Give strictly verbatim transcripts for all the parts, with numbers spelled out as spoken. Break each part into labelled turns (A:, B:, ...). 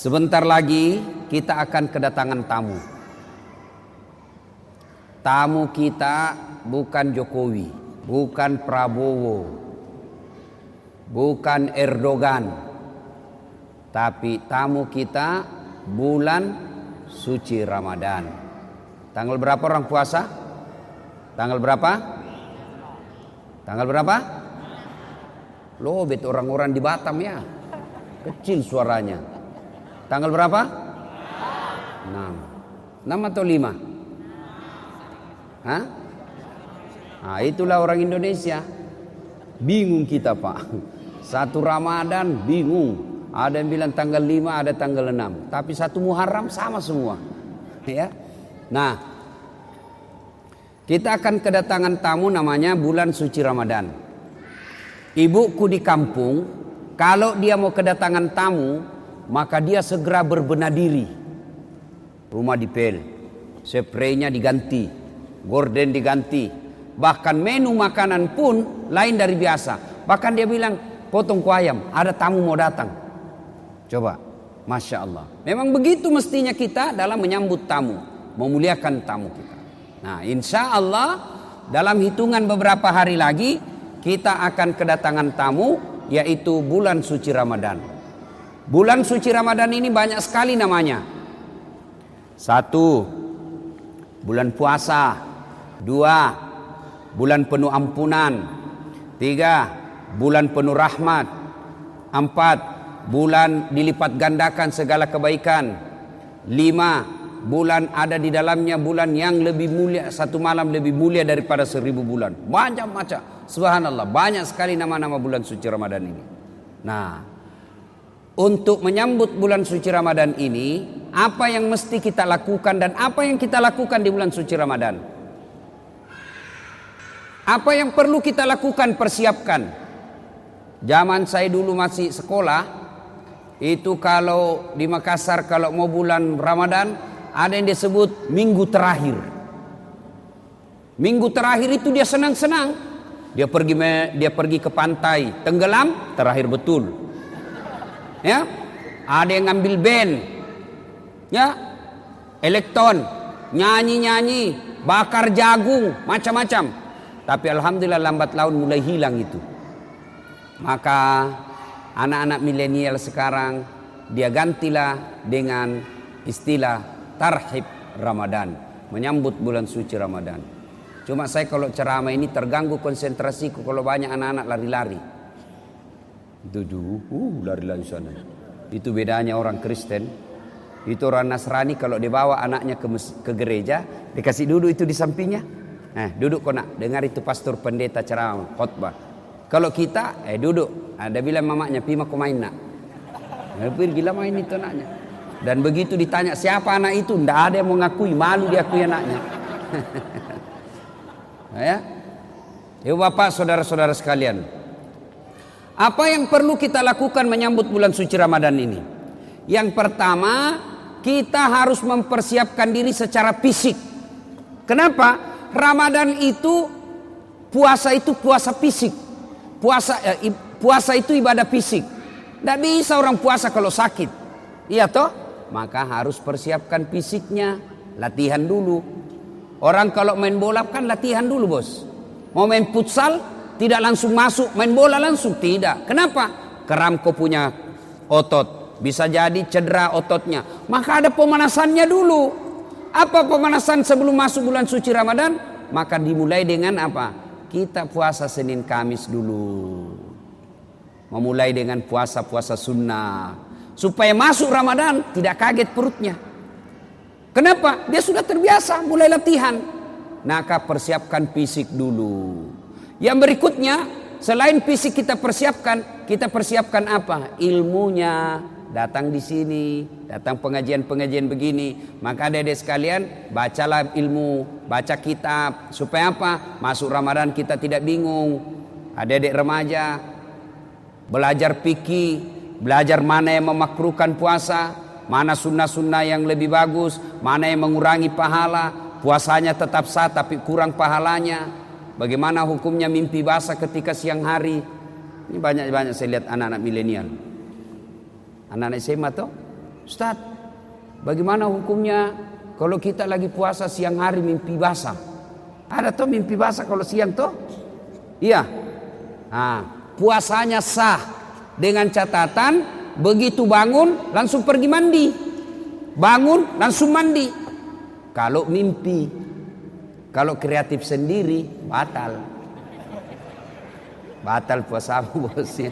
A: Sebentar lagi kita akan kedatangan tamu. Tamu kita bukan Jokowi, bukan Prabowo, bukan Erdogan, tapi tamu kita bulan suci Ramadan. Tanggal berapa orang puasa? Tanggal berapa? Tanggal berapa? Loh, bet orang-orang di Batam ya. Kecil suaranya. Tanggal berapa? enam. enam atau lima? Hah? Nah, itulah orang Indonesia. Bingung kita, Pak. Satu Ramadan bingung. Ada yang bilang tanggal lima, ada tanggal enam. Tapi satu Muharram sama semua. Ya. Nah, kita akan kedatangan tamu namanya bulan suci Ramadan. Ibuku di kampung, kalau dia mau kedatangan tamu, maka dia segera berbenah diri. Rumah dipel, spraynya diganti, gorden diganti. Bahkan menu makanan pun lain dari biasa. Bahkan dia bilang, potong ku ayam, ada tamu mau datang. Coba, Masya Allah. Memang begitu mestinya kita dalam menyambut tamu, memuliakan tamu kita. Nah, insya Allah dalam hitungan beberapa hari lagi kita akan kedatangan tamu, yaitu bulan suci Ramadan. Bulan suci Ramadan ini banyak sekali namanya. Satu, bulan puasa. Dua, bulan penuh ampunan. Tiga, bulan penuh rahmat. Empat, bulan dilipat gandakan segala kebaikan. Lima, bulan ada di dalamnya bulan yang lebih mulia, satu malam lebih mulia daripada seribu bulan. Macam-macam, subhanallah, banyak sekali nama-nama bulan suci Ramadan ini. Nah, untuk menyambut bulan suci Ramadan ini, apa yang mesti kita lakukan dan apa yang kita lakukan di bulan suci Ramadan? Apa yang perlu kita lakukan, persiapkan? Zaman saya dulu masih sekolah, itu kalau di Makassar kalau mau bulan Ramadan, ada yang disebut minggu terakhir. Minggu terakhir itu dia senang-senang. Dia pergi dia pergi ke pantai, tenggelam, terakhir betul. Ya, ada yang ngambil band, ya, elektron, nyanyi-nyanyi, bakar jagung, macam-macam. Tapi alhamdulillah lambat laun mulai hilang itu. Maka anak-anak milenial sekarang dia gantilah dengan istilah tarhib Ramadan, menyambut bulan suci Ramadan. Cuma saya kalau ceramah ini terganggu konsentrasiku kalau banyak anak-anak lari-lari. Duduk, uh, lari-lari sana. Itu bedanya orang Kristen. Itu orang Nasrani kalau dibawa anaknya ke, ke gereja, dikasih duduk itu di sampingnya. Eh, duduk kau nak, dengar itu pastor pendeta ceramah, khotbah. Kalau kita, eh duduk. Ada bilang mamanya, pima kau main nak. Eh, pergilah main itu anaknya. Dan begitu ditanya siapa anak itu, tidak ada yang mau ngakui, malu diakui anaknya. Ya, ya bapak, saudara-saudara sekalian. Apa yang perlu kita lakukan menyambut bulan suci Ramadan ini? Yang pertama, kita harus mempersiapkan diri secara fisik. Kenapa? Ramadan itu, puasa itu puasa fisik. Puasa eh, puasa itu ibadah fisik. Tidak bisa orang puasa kalau sakit. Iya toh? Maka harus persiapkan fisiknya. Latihan dulu. Orang kalau main bola kan latihan dulu, bos. Mau main futsal, tidak langsung masuk main bola langsung, tidak. Kenapa? Keram kau punya otot, bisa jadi cedera ototnya. Maka ada pemanasannya dulu. Apa pemanasan sebelum masuk bulan suci Ramadan? Maka dimulai dengan apa? Kita puasa Senin Kamis dulu. Memulai dengan puasa-puasa sunnah. Supaya masuk Ramadan tidak kaget perutnya. Kenapa? Dia sudah terbiasa mulai latihan. Maka persiapkan fisik dulu. Yang berikutnya, selain fisik kita persiapkan, kita persiapkan apa? Ilmunya. Datang di sini, datang pengajian-pengajian begini. Maka adik-adik sekalian, bacalah ilmu, baca kitab. Supaya apa? Masuk Ramadan kita tidak bingung. Adik-adik remaja, belajar fikih, belajar mana yang memakruhkan puasa, mana sunnah-sunnah yang lebih bagus, mana yang mengurangi pahala, puasanya tetap sah tapi kurang pahalanya. Bagaimana hukumnya mimpi basah ketika siang hari? Ini banyak-banyak saya lihat anak-anak milenial. Anak-anak S M A toh? Ustaz, bagaimana hukumnya kalau kita lagi puasa siang hari mimpi basah? Ada tuh mimpi basah kalau siang tuh? Iya. Nah, puasanya sah dengan catatan begitu bangun langsung pergi mandi. Bangun langsung mandi. Kalau mimpi, kalau kreatif sendiri batal. Batal puasamu bosnya.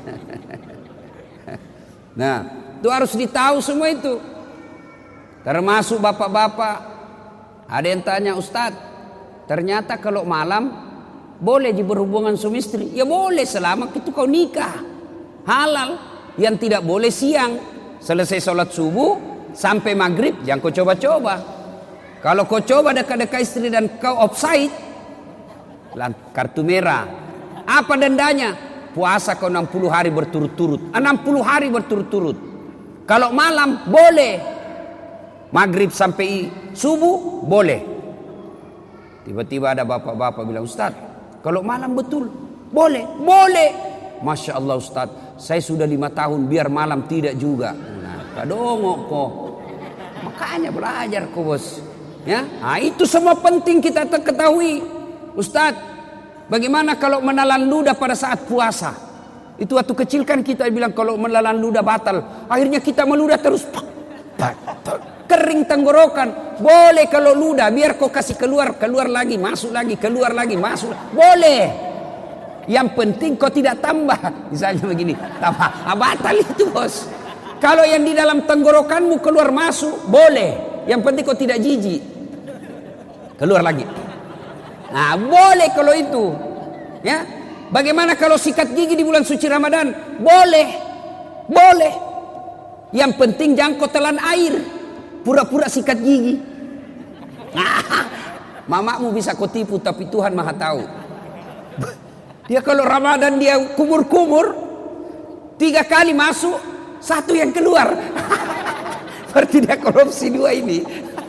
A: Nah, itu harus ditahu semua itu. Termasuk bapak-bapak. Ada yang tanya, Ustadz, ternyata kalau malam boleh berhubungan suami istri. Ya boleh selama itu kau nikah. Halal. Yang tidak boleh siang. Selesai sholat subuh sampai maghrib jangan kau coba-coba. Kalau kau coba dekat-dekat istri dan kau offside, kartu merah. Apa dendanya? Puasa kau enam puluh hari berturut-turut. enam puluh hari berturut-turut. Kalau malam boleh. Maghrib sampai subuh boleh. Tiba-tiba ada bapak-bapak bilang, Ustaz, kalau malam betul boleh. Boleh. Masya Allah Ustaz, saya sudah lima tahun biar malam tidak juga. Nah, kadongok kok. Makanya belajar kok bos. Ya, nah, itu semua penting kita ketahui. Ustaz, bagaimana kalau menelan ludah pada saat puasa? Itu waktu kecil kan kita bilang kalau menelan ludah batal. Akhirnya kita meludah terus. Kering tenggorokan. Boleh kalau ludah, biar kau kasih keluar, keluar lagi, masuk lagi, keluar lagi, masuk. Boleh. Yang penting kau tidak tambah. Misalnya begini, tambah. Ah, batal itu bos. Kalau yang di dalam tenggorokanmu keluar masuk, boleh. Yang penting kau tidak jijik. Keluar lagi. Nah, boleh kalau itu. Ya. Bagaimana kalau sikat gigi di bulan suci Ramadan? Boleh. Boleh. Yang penting jangan kau telan air. Pura-pura sikat gigi. Nah, mamamu bisa kau tipu tapi Tuhan Maha tahu. Dia kalau Ramadan dia kumur-kumur, tiga kali masuk, satu yang keluar. Berarti dia korupsi dua ini.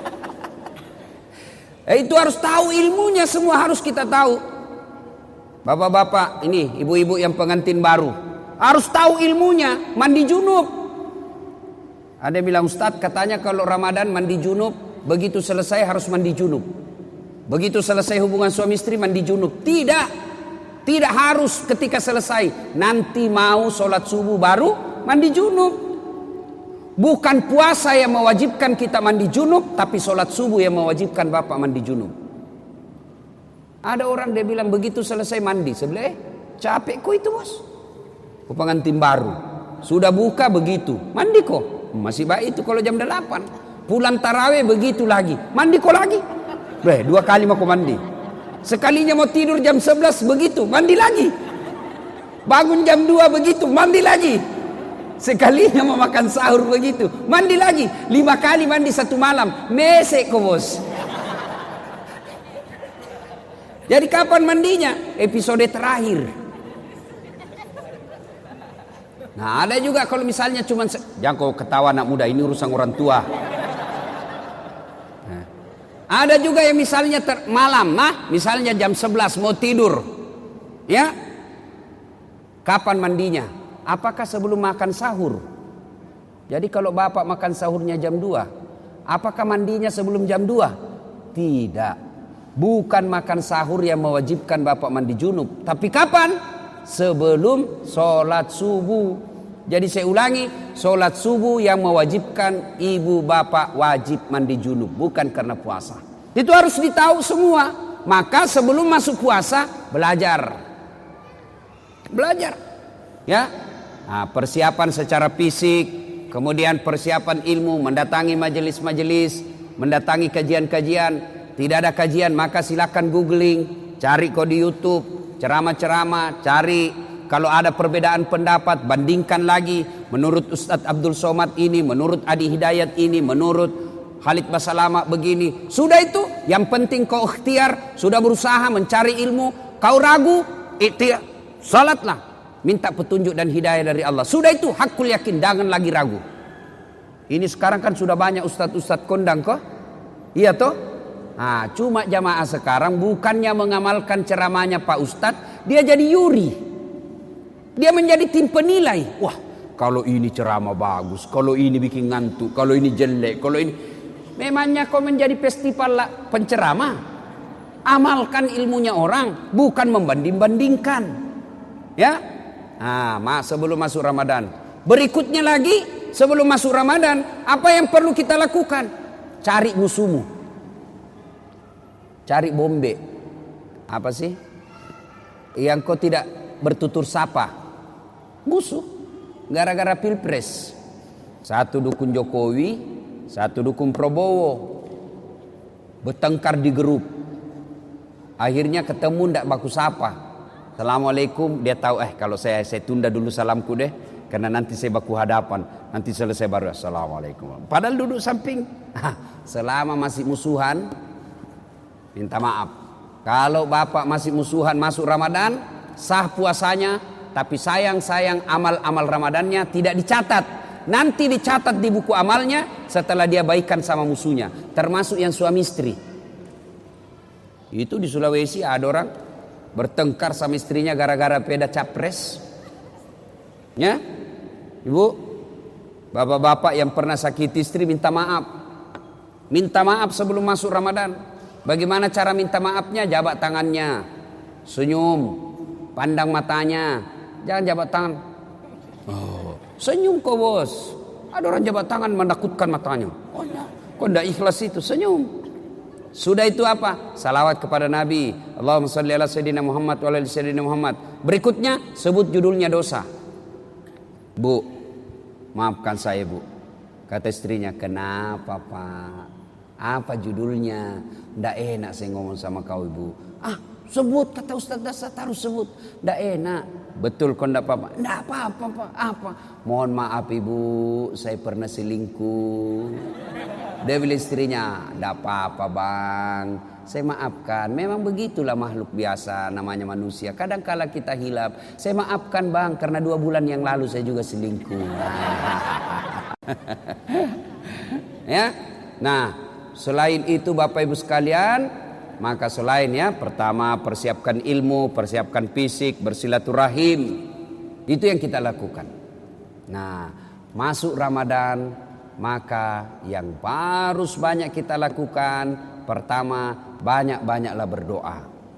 A: Eh, itu harus tahu ilmunya, semua harus kita tahu. Bapak-bapak, ini ibu-ibu yang pengantin baru, harus tahu ilmunya, mandi junub. Ada yang bilang, Ustadz katanya kalau Ramadan mandi junub, begitu selesai harus mandi junub. Begitu selesai hubungan suami istri mandi junub. Tidak. Tidak harus ketika selesai. Nanti mau sholat subuh baru mandi junub. Bukan puasa yang mewajibkan kita mandi junub, tapi sholat subuh yang mewajibkan bapak mandi junub. Ada orang dia bilang begitu selesai mandi. Sebelah eh, capek kok itu bos. Kok pengantin baru. Sudah buka begitu. Mandi kok. Masih baik itu kalau jam delapan. Pulang tarawih begitu lagi. Mandi kok lagi. Beh, dua kali mau mandi. Sekalinya mau tidur jam sebelas begitu, mandi lagi. Bangun jam dua begitu, mandi lagi. Sekalinya mau makan sahur begitu, mandi lagi. Lima kali mandi satu malam, mesek kok bos. Jadi kapan mandinya? Episode terakhir. Nah ada juga kalau misalnya cuman jangan kau ketawa anak muda, ini urusan orang tua. Ada juga yang misalnya ter, malam, nah misalnya jam sebelas mau tidur. Ya. Kapan mandinya? Apakah sebelum makan sahur? Jadi kalau bapak makan sahurnya jam dua, apakah mandinya sebelum jam dua? Tidak. Bukan makan sahur yang mewajibkan bapak mandi junub. Tapi kapan? Sebelum sholat subuh. Jadi saya ulangi, sholat subuh yang mewajibkan ibu bapak wajib mandi junub, bukan karena puasa. Itu harus ditahu semua. Maka sebelum masuk puasa belajar, belajar, ya. Nah, persiapan secara fisik, kemudian persiapan ilmu, mendatangi majelis-majelis, mendatangi kajian-kajian. Tidak ada kajian maka silakan googling, cari kok di YouTube, ceramah-ceramah, cari. Kalau ada perbedaan pendapat, bandingkan lagi. Menurut Ustadz Abdul Somad ini, menurut Adi Hidayat ini, menurut Khalid Basalama begini. Sudah itu, yang penting kau ikhtiar, sudah berusaha mencari ilmu. Kau ragu, ikhtiar, salatlah. Minta petunjuk dan hidayah dari Allah. Sudah itu, hakul yakin, jangan lagi ragu. Ini sekarang kan sudah banyak ustadz-ustadz kondang kok. Iya toh? Nah, cuma jamaah sekarang bukannya mengamalkan ceramahnya Pak Ustadz, dia jadi yuri. Dia menjadi tim penilai. Wah, Kalau ini ceramah bagus, kalau ini bikin ngantuk, kalau ini jelek, kalau ini. Memangnya kau menjadi festival penceramah? Amalkan ilmunya orang, bukan membanding-bandingkan. Ya? Nah, sebelum masuk Ramadan. Berikutnya lagi, sebelum masuk Ramadan, apa yang perlu kita lakukan? Cari musuhmu. Cari bombe. Apa sih? Yang kau tidak bertutur sapa. Musuh. Gara-gara pilpres. Satu dukung Jokowi, satu dukung Prabowo. Bertengkar di grup. Akhirnya ketemu ndak baku sapa. Assalamualaikum, dia tahu eh kalau saya saya tunda dulu salamku deh, karena nanti saya baku hadapan, nanti selesai baru assalamualaikum. Padahal duduk samping. Selama masih musuhan, minta maaf. Kalau bapak masih musuhan masuk Ramadan, sah puasanya, tapi sayang-sayang amal-amal Ramadannya tidak dicatat. Nanti dicatat di buku amalnya setelah dia baikan sama musuhnya, termasuk yang suami istri. Itu di Sulawesi ada orang bertengkar sama istrinya gara-gara beda capres. Ya, ibu, bapak-bapak yang pernah sakiti istri minta maaf. Minta maaf sebelum masuk Ramadan. Bagaimana cara minta maafnya? Jabat tangannya, senyum, pandang matanya. Jangan jabat tangan. Oh, senyum kok bos. Ada orang jabat tangan menakutkan matanya. Oh ya, kok tidak ikhlas itu? Senyum. Sudah itu apa? Salawat kepada Nabi. Allahumma shalli ala sayyidina Muhammad wa ala ali sayyidina Muhammad. Berikutnya sebut judulnya dosa. Bu, maafkan saya bu. Kata istrinya, kenapa pak? Apa judulnya? Ndak enak saya ngomong sama kau ibu. Ah, sebut, kata Ustaz Dasar harus sebut. Ndak enak. Betul kau ndak apa-apa? Ndak apa-apa pak. Apa? Mohon maaf ibu, saya pernah selingkuh. Dia bilang istrinya, ndak apa-apa bang, saya maafkan. Memang begitulah makhluk biasa, namanya manusia. Kadang kala kita hilap, saya maafkan bang, karena dua bulan yang lalu saya juga selingkuh. Ya, nah selain itu Bapak Ibu sekalian, maka selain ya, pertama persiapkan ilmu, persiapkan fisik, bersilaturahim, itu yang kita lakukan. Nah, masuk Ramadan, maka yang harus banyak kita lakukan, pertama banyak-banyaklah berdoa.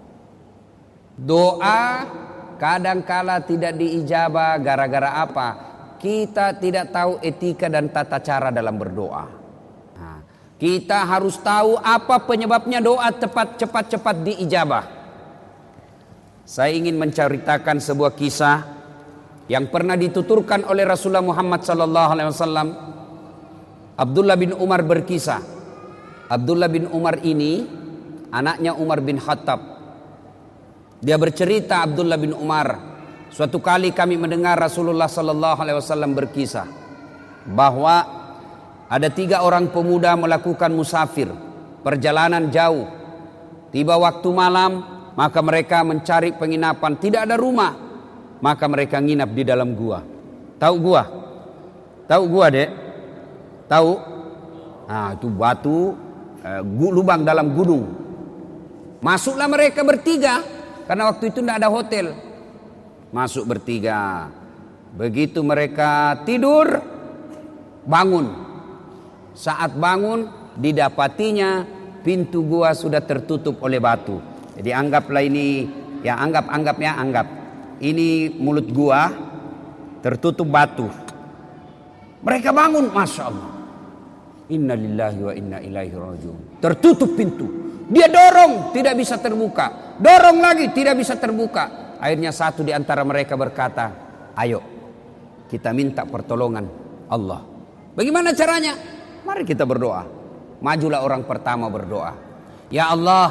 A: Doa kadangkala tidak diijabah gara-gara apa? Kita tidak tahu etika dan tata cara dalam berdoa. Nah, kita harus tahu apa penyebabnya doa tepat cepat-cepat diijabah. Saya ingin menceritakan sebuah kisah yang pernah dituturkan oleh Rasulullah Muhammad sallallahu alaihi wasallam. Abdullah bin Umar berkisah. Abdullah bin Umar ini anaknya Umar bin Khattab. Dia bercerita, Abdullah bin Umar, suatu kali kami mendengar Rasulullah sallallahu alaihi wasallam berkisah bahwa ada tiga orang pemuda melakukan musafir, perjalanan jauh. Tiba waktu malam, maka mereka mencari penginapan, tidak ada rumah, maka mereka nginap di dalam gua. Tahu gua? Tahu gua, Dek? Tahu? Nah, itu batu eh, lubang dalam gunung. Masuklah mereka bertiga, karena waktu itu tidak ada hotel. Masuk bertiga. Begitu mereka tidur, bangun. Saat bangun, didapatinya pintu gua sudah tertutup oleh batu. Jadi anggaplah ini, ya anggap anggap ya anggap ini mulut gua tertutup batu. Mereka bangun, masya Allah. Inna lillahi wa inna ilaihi rajiun. Tertutup pintu. Dia dorong, tidak bisa terbuka. Dorong lagi, tidak bisa terbuka. Akhirnya satu di antara mereka berkata, ayo kita minta pertolongan Allah. Bagaimana caranya? Mari kita berdoa. Majulah orang pertama berdoa. Ya Allah,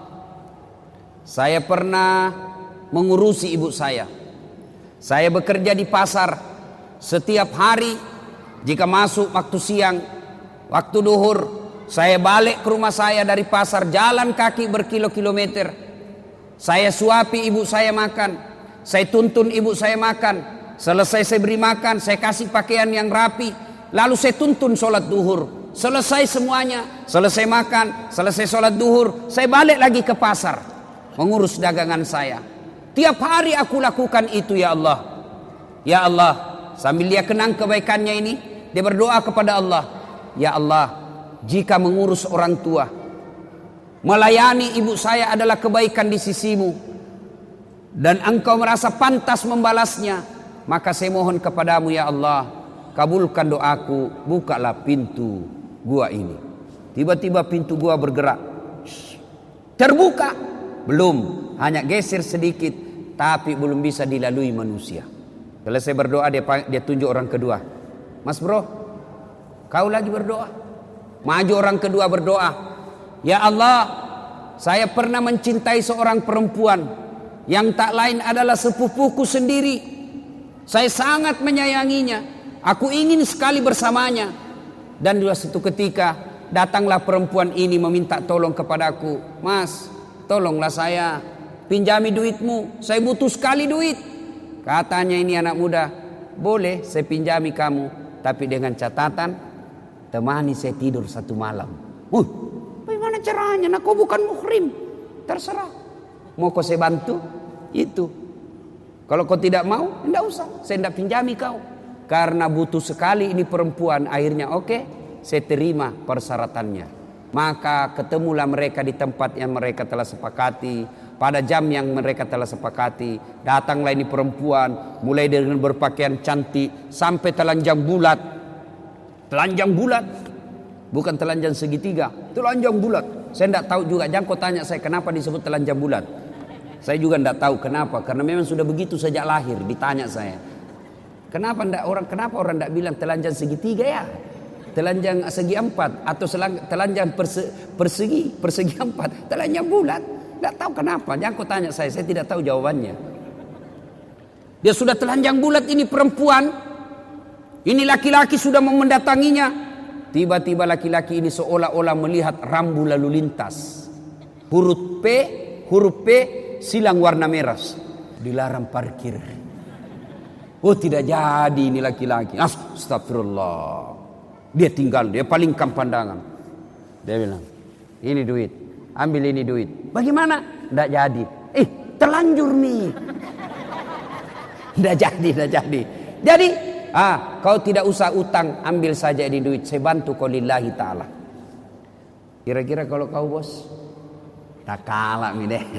A: saya pernah mengurusi ibu saya. Saya bekerja di pasar. Setiap hari jika masuk waktu siang, waktu duhur, saya balik ke rumah saya dari pasar, jalan kaki berkilo-kilometer. Saya suapi ibu saya makan, saya tuntun ibu saya makan. Selesai saya beri makan, saya kasih pakaian yang rapi, lalu saya tuntun sholat duhur. Selesai semuanya, selesai makan, selesai sholat duhur, saya balik lagi ke pasar mengurus dagangan saya. Tiap hari aku lakukan itu ya Allah. Ya Allah, sambil dia kenang kebaikannya ini, dia berdoa kepada Allah, ya Allah, jika mengurus orang tua, melayani ibu saya adalah kebaikan di sisimu, dan engkau merasa pantas membalasnya, maka saya mohon kepadamu ya Allah, kabulkan doaku, bukalah pintu gua ini. Tiba-tiba pintu gua bergerak, terbuka, belum, hanya geser sedikit, tapi belum bisa dilalui manusia. Selesai berdoa, dia, dia tunjuk orang kedua, Mas bro, kau lagi berdoa. Maju orang kedua berdoa, ya Allah, saya pernah mencintai seorang perempuan yang tak lain adalah sepupuku sendiri. Saya sangat menyayanginya, aku ingin sekali bersamanya. Dan di suatu ketika datanglah perempuan ini meminta tolong kepadaku, Mas, tolonglah saya, pinjami duitmu, saya butuh sekali duit. Katanya ini anak muda, boleh saya pinjami kamu, tapi dengan catatan, temani saya tidur satu malam. Uh, bagaimana caranya? Nah, kau bukan muhrim, terserah. Mau kau saya bantu? Itu. Kalau kau tidak mau, tidak usah, saya tidak pinjami kau. Karena butuh sekali ini perempuan, akhirnya oke, okay, saya terima persyaratannya. Maka ketemulah mereka di tempat yang mereka telah sepakati, pada jam yang mereka telah sepakati. Datanglah ini perempuan, mulai dengan berpakaian cantik sampai telanjang bulat. Telanjang bulat, bukan telanjang segitiga, telanjang bulat. Saya tidak tahu juga, jangan kau tanya saya kenapa disebut telanjang bulat. Saya juga tidak tahu kenapa, karena memang sudah begitu sejak lahir. Ditanya saya, kenapa ndak orang kenapa orang tidak bilang telanjang segitiga ya? Telanjang segi empat atau telanjang perse, persegi persegi empat, telanjang bulat. Tidak tahu kenapa. Jangan kau tanya saya, saya tidak tahu jawabannya. Dia sudah telanjang bulat ini perempuan. Ini laki-laki sudah mau mendatanginya. Tiba-tiba laki-laki ini seolah-olah melihat rambu lalu lintas. Huruf P, huruf P silang warna merah. Dilarang parkir. Oh, tidak jadi ini laki-laki. Astagfirullah. Dia tinggal, dia palingkan pandangan. Dia bilang, ini duit, ambil ini duit. Bagaimana? Tidak jadi. Eh, terlanjur nih. Tidak jadi, tidak jadi. Jadi, ah, kau tidak usah utang, ambil saja ini duit. Saya bantu kau lillahi ta'ala. Kira-kira kalau kau bos, tak kalah nih deh.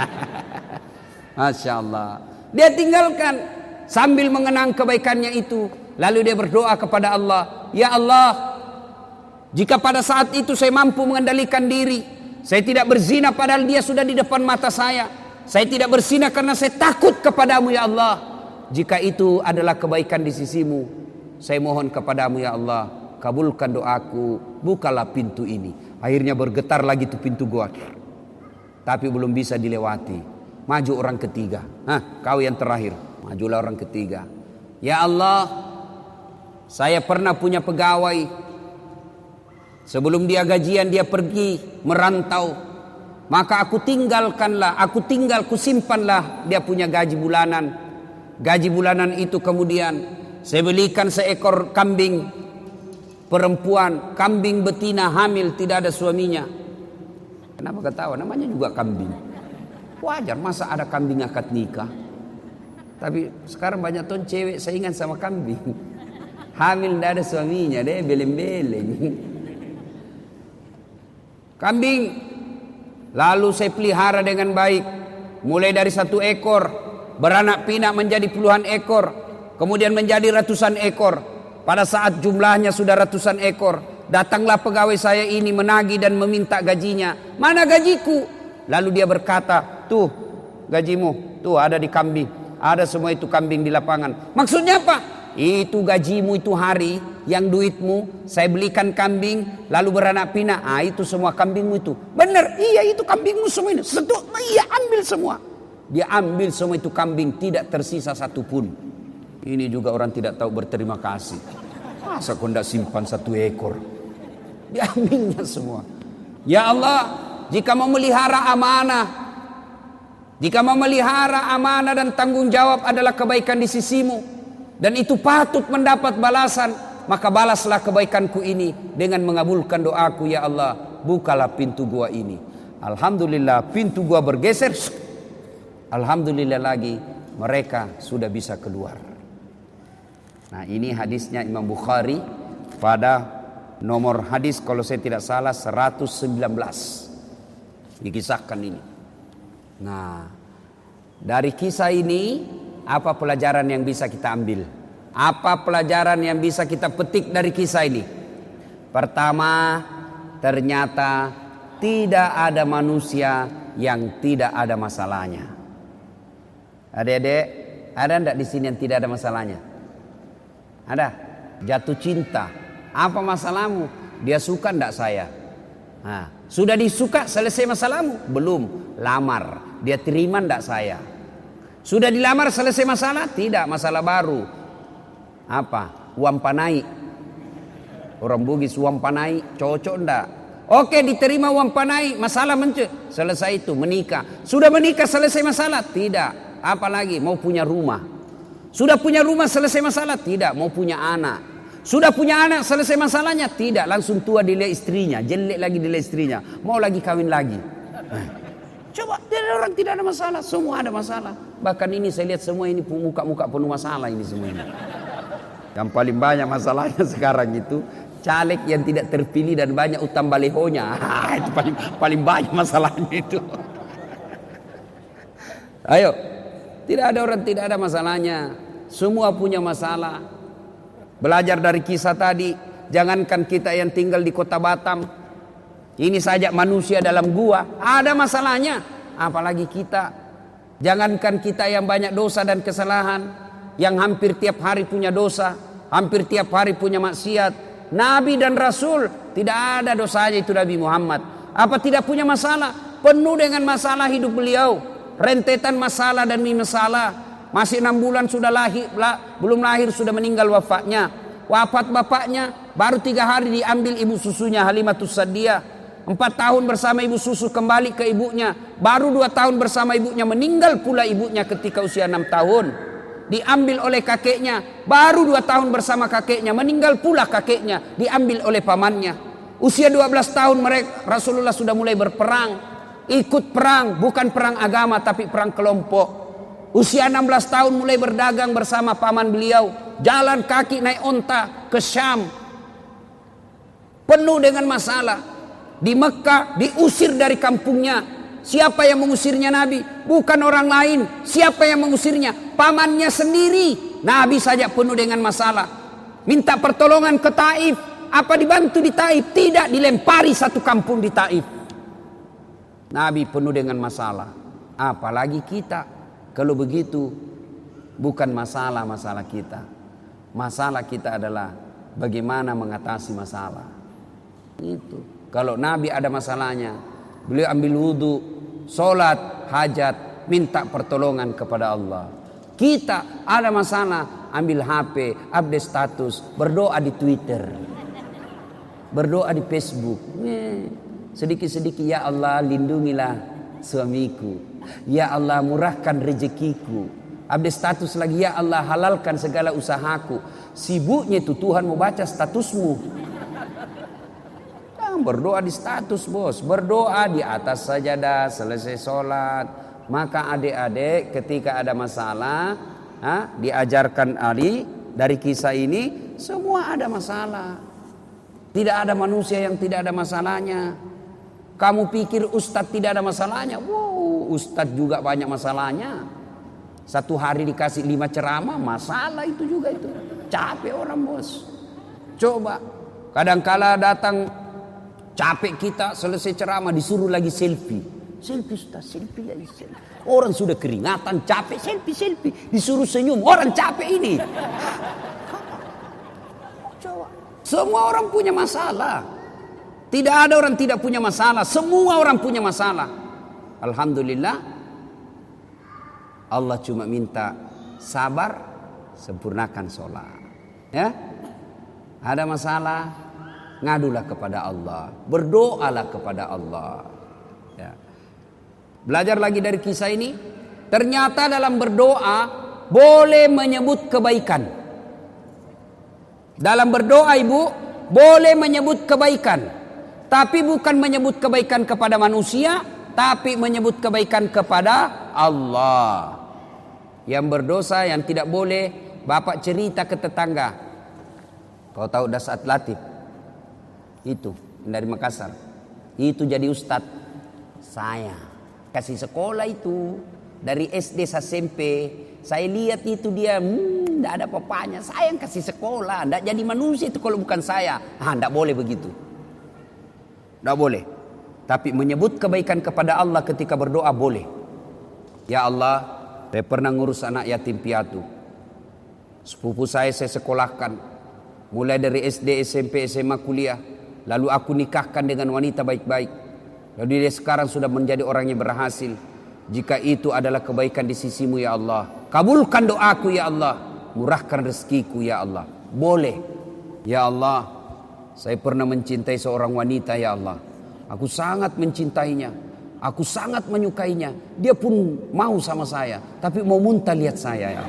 A: Masya Allah. Dia tinggalkan sambil mengenang kebaikannya itu. Lalu dia berdoa kepada Allah, ya Allah, jika pada saat itu saya mampu mengendalikan diri, saya tidak berzina padahal dia sudah di depan mata saya, saya tidak berzina karena saya takut kepadamu ya Allah, jika itu adalah kebaikan di sisimu, saya mohon kepadamu ya Allah, kabulkan doaku, bukalah pintu ini. Akhirnya bergetar lagi tuh pintu gua, tapi belum bisa dilewati. Maju orang ketiga, nah kau yang terakhir, majulah orang ketiga. Ya Allah, saya pernah punya pegawai, sebelum dia gajian dia pergi merantau, maka aku tinggalkanlah, aku tinggal, ku simpanlah dia punya gaji bulanan. Gaji bulanan itu kemudian saya belikan seekor kambing perempuan, kambing betina hamil tidak ada suaminya. Kenapa ketawa? Namanya juga kambing. Wajar, masa ada kambing akad nikah. Tapi sekarang banyak ton cewek saingan sama kambing. Hamil tidak ada suaminya, deh beleng-beleng. Kambing lalu saya pelihara dengan baik, mulai dari satu ekor beranak pinak menjadi puluhan ekor, kemudian menjadi ratusan ekor. Pada saat jumlahnya sudah ratusan ekor, datanglah pegawai saya ini menagih dan meminta gajinya. Mana gajiku? Lalu dia berkata, tuh gajimu, tuh ada di kambing, ada semua itu kambing di lapangan. Maksudnya apa? Itu gajimu itu hari yang duitmu saya belikan kambing lalu beranak pinak. Ah, itu semua kambingmu itu. Benar, iya itu kambingmu semua ini. Seduk, iya ambil semua. Dia ambil semua itu kambing, tidak tersisa satu pun. Ini juga orang tidak tahu berterima kasih. Masa kau tidak simpan satu ekor? Diambilnya semua. Ya Allah, jika memelihara amanah, jika memelihara amanah dan tanggung jawab adalah kebaikan di sisimu, dan itu patut mendapat balasan, maka balaslah kebaikanku ini dengan mengabulkan doaku, ya Allah, bukalah pintu gua ini. Alhamdulillah pintu gua bergeser. Alhamdulillah lagi mereka sudah bisa keluar. Nah, ini hadisnya Imam Bukhari pada nomor hadis kalau saya tidak salah seratus sembilan belas. Dikisahkan ini. Nah, dari kisah ini apa pelajaran yang bisa kita ambil? Apa pelajaran yang bisa kita petik dari kisah ini? Pertama, ternyata tidak ada manusia yang tidak ada masalahnya. Adik-adik, ada enggak di sini yang tidak ada masalahnya? Ada? Jatuh cinta. Apa masalahmu? Dia suka enggak saya? Nah, sudah disuka selesai masalahmu? Belum. Lamar. Dia terima enggak saya? Sudah dilamar selesai masalah? Tidak, masalah baru. Apa? Uang panai. Orang Bugis uang panai cocok enggak? Oke, diterima uang panai, masalah mencet. Selesai itu menikah. Sudah menikah selesai masalah? Tidak. Apalagi mau punya rumah. Sudah punya rumah selesai masalah? Tidak. Mau punya anak. Sudah punya anak selesai masalahnya? Tidak. Langsung tua dilihat istrinya, jelek lagi dilihat istrinya, mau lagi kawin lagi. Coba, dari orang tidak ada masalah, semua ada masalah. Bahkan ini saya lihat semua ini muka-muka penuh masalah ini semua ini. Yang paling banyak masalahnya sekarang itu caleg yang tidak terpilih dan banyak utang balehonya. Itu paling paling banyak masalahnya itu. Ayo, tidak ada orang tidak ada masalahnya. Semua punya masalah. Belajar dari kisah tadi, jangankan kita yang tinggal di kota Batam, ini saja manusia dalam gua ada masalahnya, apalagi kita. Jangankan kita yang banyak dosa dan kesalahan, yang hampir tiap hari punya dosa, hampir tiap hari punya maksiat. Nabi dan Rasul tidak ada dosanya itu Nabi Muhammad. Apa tidak punya masalah? Penuh dengan masalah hidup beliau, rentetan masalah dan masalah. Masih enam bulan sudah lahir, lah, belum lahir sudah meninggal wafatnya. Wafat bapaknya baru tiga hari diambil ibu susunya Halimatus Sa'diyah. Empat tahun bersama ibu susu kembali ke ibunya. Baru dua tahun bersama ibunya meninggal pula ibunya ketika usia enam tahun. Diambil oleh kakeknya. Baru dua tahun bersama kakeknya meninggal pula kakeknya. Diambil oleh pamannya. Usia dua belas tahun mereka Rasulullah sudah mulai berperang. Ikut perang, bukan perang agama tapi perang kelompok. Usia enam belas tahun mulai berdagang bersama paman beliau. Jalan kaki naik onta ke Syam. Penuh dengan masalah. Di Mekah diusir dari kampungnya. Siapa yang mengusirnya Nabi? Bukan orang lain. Siapa yang mengusirnya? Pamannya sendiri. Nabi saja penuh dengan masalah. Minta pertolongan ke Taif. Apa dibantu di Taif? Tidak, dilempari satu kampung di Taif. Nabi penuh dengan masalah. Apalagi kita. Kalau begitu bukan masalah-masalah kita. Masalah kita adalah bagaimana mengatasi masalah. Itu. Kalau Nabi ada masalahnya, beliau ambil wudu, sholat, hajat, minta pertolongan kepada Allah. Kita ada masalah, ambil H P, update status, berdoa di Twitter, berdoa di Facebook. Sedikit-sedikit, ya Allah lindungilah suamiku. Ya Allah murahkan rezekiku. Update status lagi, ya Allah halalkan segala usahaku. Sibuknya itu Tuhan mau baca statusmu. Jangan berdoa di status bos. Berdoa di atas sajadah selesai sholat. Maka adik-adik ketika ada masalah, ha, diajarkan Ali dari kisah ini, semua ada masalah. Tidak ada manusia yang tidak ada masalahnya. Kamu pikir ustadz tidak ada masalahnya? Wow, ustadz juga banyak masalahnya. Satu hari dikasih lima ceramah, masalah itu juga itu. Capek orang bos. Coba, kadangkala datang capek kita selesai ceramah disuruh lagi selfie. Selfie ustadz, selfie lagi selfie. Orang sudah keringatan, capek, selfie, selfie. Disuruh senyum, orang capek ini. Coba, semua orang punya masalah. Tidak ada orang tidak punya masalah. Semua orang punya masalah. Alhamdulillah. Allah cuma minta sabar, sempurnakan sholat. Ya, ada masalah, ngadulah kepada Allah, berdoalah kepada Allah. Ya. Belajar lagi dari kisah ini. Ternyata dalam berdoa boleh menyebut kebaikan. Dalam berdoa ibu boleh menyebut kebaikan. Tapi bukan menyebut kebaikan kepada manusia, tapi menyebut kebaikan kepada Allah. Yang berdosa yang tidak boleh Bapak cerita ke tetangga. Kau tahu Dasat Latif? Itu dari Makassar. Itu jadi ustadz. Saya kasih sekolah itu dari S D sampai S M P. Saya lihat itu dia, hmm, tidak ada apa-apanya. Saya yang kasih sekolah, tidak jadi manusia itu kalau bukan saya. Ah, tidak boleh begitu. Tidak boleh. Tapi menyebut kebaikan kepada Allah ketika berdoa boleh. Ya Allah, saya pernah ngurus anak yatim piatu. Sepupu saya saya sekolahkan. Mulai dari S D, S M P, S M A, kuliah. Lalu aku nikahkan dengan wanita baik-baik. Lalu dia sekarang sudah menjadi orang yang berhasil. Jika itu adalah kebaikan di sisimu ya Allah, kabulkan doaku ya Allah. Murahkan rezekiku ya Allah. Boleh. Ya Allah, saya pernah mencintai seorang wanita ya Allah. Aku sangat mencintainya. Aku sangat menyukainya. Dia pun mau sama saya. Tapi mau muntah lihat saya ya.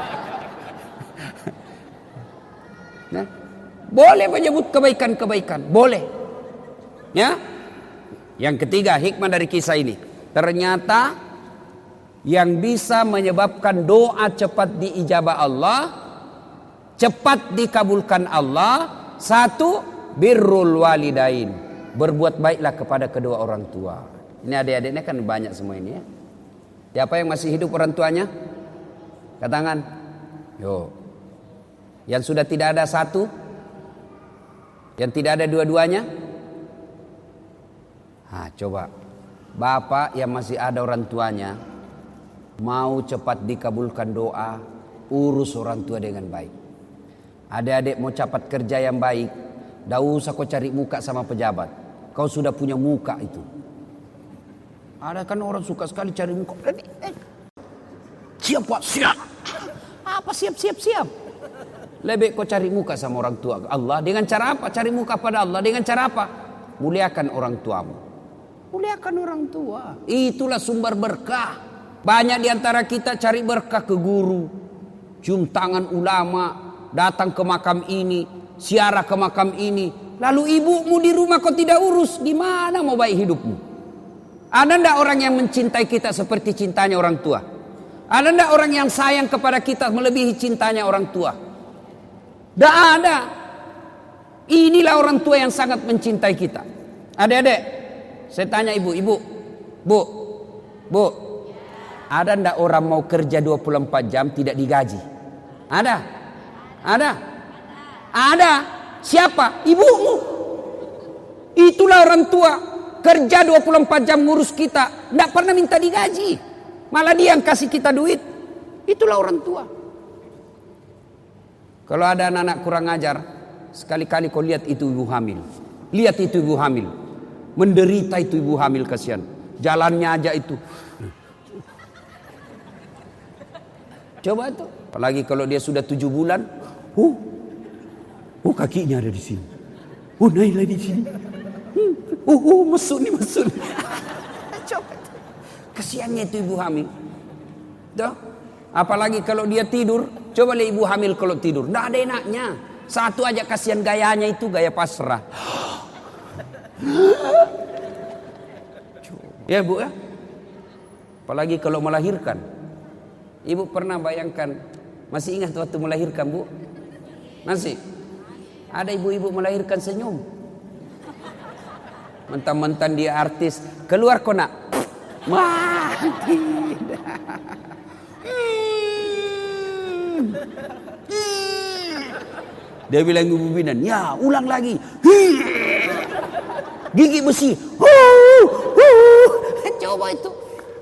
A: Nah, boleh menyebut kebaikan-kebaikan. Boleh. Ya. Yang ketiga, hikmah dari kisah ini. Ternyata yang bisa menyebabkan doa cepat diijabah Allah, cepat dikabulkan Allah, satu, birrul walidain, berbuat baiklah kepada kedua orang tua. Ini adik-adiknya kan banyak semua ini ya. Siapa yang masih hidup orang tuanya? Katakan. Yo. Yang sudah tidak ada satu? Yang tidak ada dua-duanya? Nah, coba. Bapak yang masih ada orang tuanya, mau cepat dikabulkan doa, urus orang tua dengan baik. Adik-adik mau cepat kerja yang baik, tidak usah kau cari muka sama pejabat. Kau sudah punya muka itu. Ada kan orang suka sekali cari muka. Eh, siap pak, siap. Apa siap, siap, siap. Lebih kau cari muka sama orang tua Allah. Dengan cara apa? Cari muka pada Allah. Dengan cara apa? Muliakan orang tuamu. Muliakan orang tua. Itulah sumber berkah. Banyak diantara kita cari berkah ke guru, cium tangan ulama, datang ke makam ini, ziarah ke makam ini. Lalu ibumu di rumah kau tidak urus, gimana mau baik hidupmu? Ada ndak orang yang mencintai kita seperti cintanya orang tua? Ada ndak orang yang sayang kepada kita melebihi cintanya orang tua? Tidak ada. Inilah orang tua yang sangat mencintai kita. Adik-adik, saya tanya ibu, ibu, bu, bu, ada ndak orang mau kerja dua puluh empat jam tidak digaji? Ada? Ada? Ada. Siapa? Ibumu. Itulah orang tua. Kerja dua puluh empat jam ngurus kita, ndak pernah minta digaji. Malah dia yang kasih kita duit. Itulah orang tua. Kalau ada anak-anak kurang ajar, sekali-kali kau lihat itu ibu hamil. Lihat itu ibu hamil. Menderita itu ibu hamil, kasihan. Jalannya aja itu. Coba itu. Apalagi kalau dia sudah tujuh bulan. Oh, oh kakinya ada di sini. Oh naik lagi di sini. Hmm. Oh, oh mesut nih mesut. Coba. Kasihannya itu ibu hamil. Tuh. Apalagi kalau dia tidur. Coba lihat ibu hamil kalau tidur. Nggak ada enaknya. Satu aja kasihan gayanya itu gaya pasrah. Ya bu ya. Apalagi kalau melahirkan. Ibu pernah bayangkan. Masih ingat waktu melahirkan bu? Masih? Ada ibu-ibu melahirkan senyum. Mentang-mentang dia artis. Keluar kau nak. Wah tidak. Dia bilang ibu binan, ya ulang lagi. Gigi besi. Coba itu.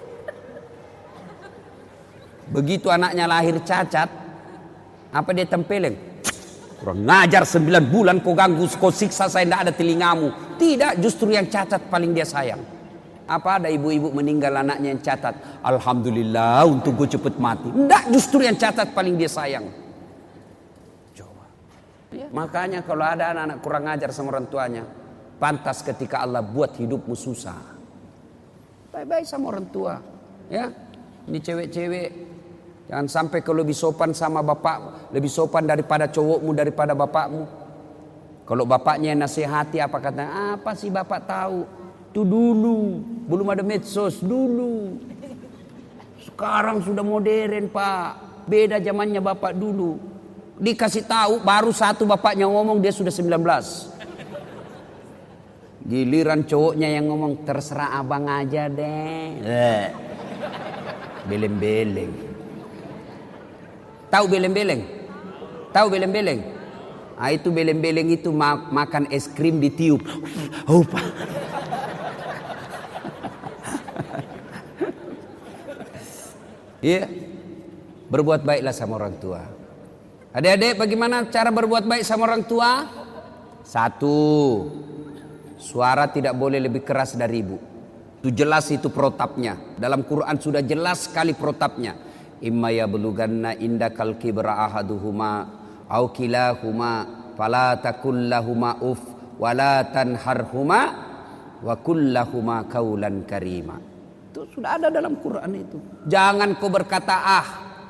A: Begitu anaknya lahir cacat, apa dia tempeleng? Kurang ngajar sembilan bulan kau ganggu, kau siksa saya, tidak ada telingamu. Tidak, justru yang cacat paling dia sayang. Apa ada ibu-ibu meninggal anaknya yang cacat? Alhamdulillah untuk gue cepet mati. Tidak, justru yang cacat paling dia sayang. Coba. Ya. Makanya kalau ada anak-anak kurang ngajar sama orang tuanya, pantas ketika Allah buat hidupmu susah. Baik-baik sama orang tua. Ya, ini cewek-cewek. Jangan sampai kalau lebih sopan sama bapak, lebih sopan daripada cowokmu, daripada bapakmu. Kalau bapaknya yang nasihati apa katanya? Apa sih bapak tahu? Itu dulu, belum ada medsos dulu. Sekarang sudah modern pak. Beda zamannya bapak dulu. Dikasih tahu baru satu bapaknya ngomong dia sudah sembilan belas. Giliran cowoknya yang ngomong terserah abang aja deh. Beleng-beleng. Tahu beleng-beleng? Tahu beleng-beleng? Ah itu beleng-beleng itu ma makan es krim ditiup. Opa. Iya. Berbuat baiklah sama orang tua. Adik-adik, bagaimana cara berbuat baik sama orang tua? Satu, suara tidak boleh lebih keras dari ibu. Itu jelas itu protapnya. Dalam Quran sudah jelas sekali protapnya. Imma yablughanna indakal kibra ahaduhuma au kilahuma fala takul lahuma uf wala tanharhuma wa kullahuma qaulan karima. Itu sudah ada dalam Quran itu. Jangan kau berkata ah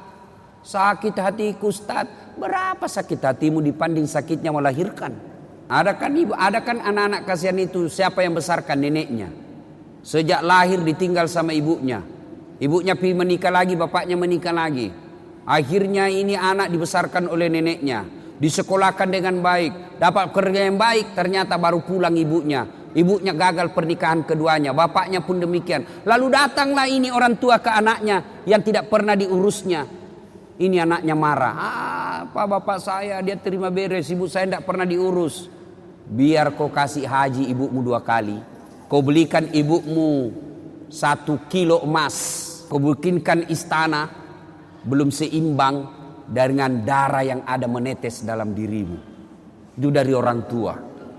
A: sakit hatiku Ustaz. Berapa sakit hatimu dibanding sakitnya melahirkan? Ada kan ibu, ada kan anak-anak kasihan itu siapa yang besarkan? Neneknya. Sejak lahir ditinggal sama ibunya. Ibunya pergi menikah lagi, bapaknya menikah lagi. Akhirnya ini anak dibesarkan oleh neneknya. Disekolahkan dengan baik, dapat kerja yang baik, ternyata baru pulang ibunya. Ibunya gagal pernikahan keduanya, bapaknya pun demikian. Lalu datanglah ini orang tua ke anaknya yang tidak pernah diurusnya. Ini anaknya marah. Ah, apa bapak saya dia terima beres, ibu saya tidak pernah diurus. Biar kau kasih haji ibumu dua kali. Kau belikan ibumu satu kilo emas. Kau bikinkan istana. Belum seimbang dengan darah yang ada menetes dalam dirimu. Itu dari orang tua.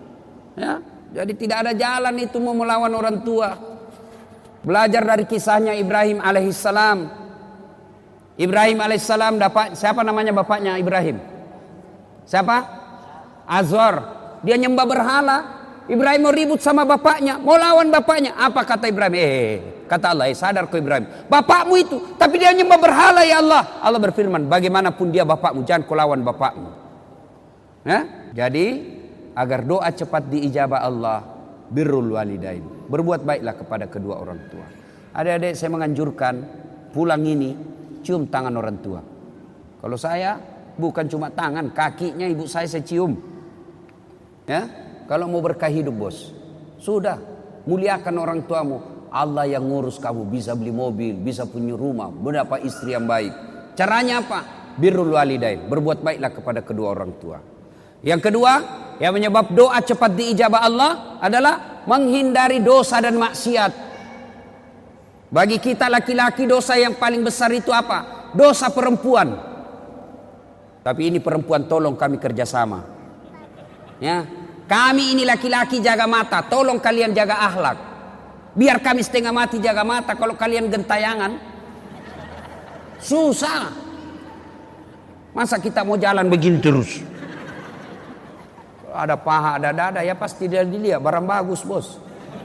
A: Ya, jadi tidak ada jalan itu mau melawan orang tua. Belajar dari kisahnya Ibrahim alaihissalam. Ibrahim alaihissalam dapat siapa namanya bapaknya Ibrahim? Siapa? Azor. Dia nyembah berhala. Ibrahim mau ribut sama bapaknya, mau lawan bapaknya. Apa kata Ibrahim? Eh, kata Allah, eh, sadar kau Ibrahim. Bapakmu itu, tapi dia nyembah berhala ya Allah. Allah berfirman, bagaimanapun dia bapakmu, jangan kau lawan bapakmu. Ya? Jadi agar doa cepat diijabah Allah, birrul walidain. Berbuat baiklah kepada kedua orang tua. Adik-adik, saya menganjurkan pulang ini cium tangan orang tua. Kalau saya bukan cuma tangan, kakinya ibu saya saya cium. Ya, kalau mau berkah hidup bos, sudah muliakan orang tuamu. Allah yang ngurus kamu, bisa beli mobil, bisa punya rumah, mendapat istri yang baik. Caranya apa? Birrul walidain, berbuat baiklah kepada kedua orang tua. Yang kedua, yang menyebab doa cepat diijabah Allah adalah menghindari dosa dan maksiat. Bagi kita laki-laki dosa yang paling besar itu apa? Dosa perempuan. Tapi ini perempuan tolong kami kerjasama. Ya, kami ini laki-laki jaga mata, tolong kalian jaga akhlak. Biar kami setengah mati jaga mata, kalau kalian gentayangan susah. Masa kita mau jalan begini terus? Ada paha, ada dada, ya pasti dia dilihat barang bagus bos.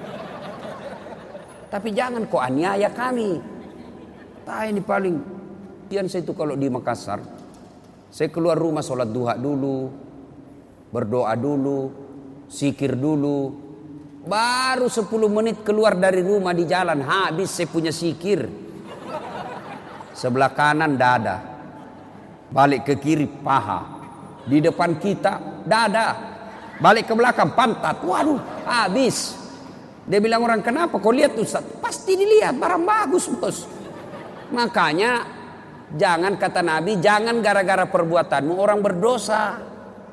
A: Tapi jangan kau aniaya kami. Nah, ini paling kian saya itu kalau di Makassar, saya keluar rumah sholat duha dulu, berdoa dulu, zikir dulu, baru sepuluh menit keluar dari rumah di jalan habis saya punya zikir. Sebelah kanan dada, balik ke kiri paha, di depan kita dada, balik ke belakang pantat, waduh habis. Dia bilang orang, kenapa kau lihat Ustaz? Pasti dilihat, barang bagus bos. Makanya jangan, kata Nabi, jangan gara-gara perbuatanmu orang berdosa.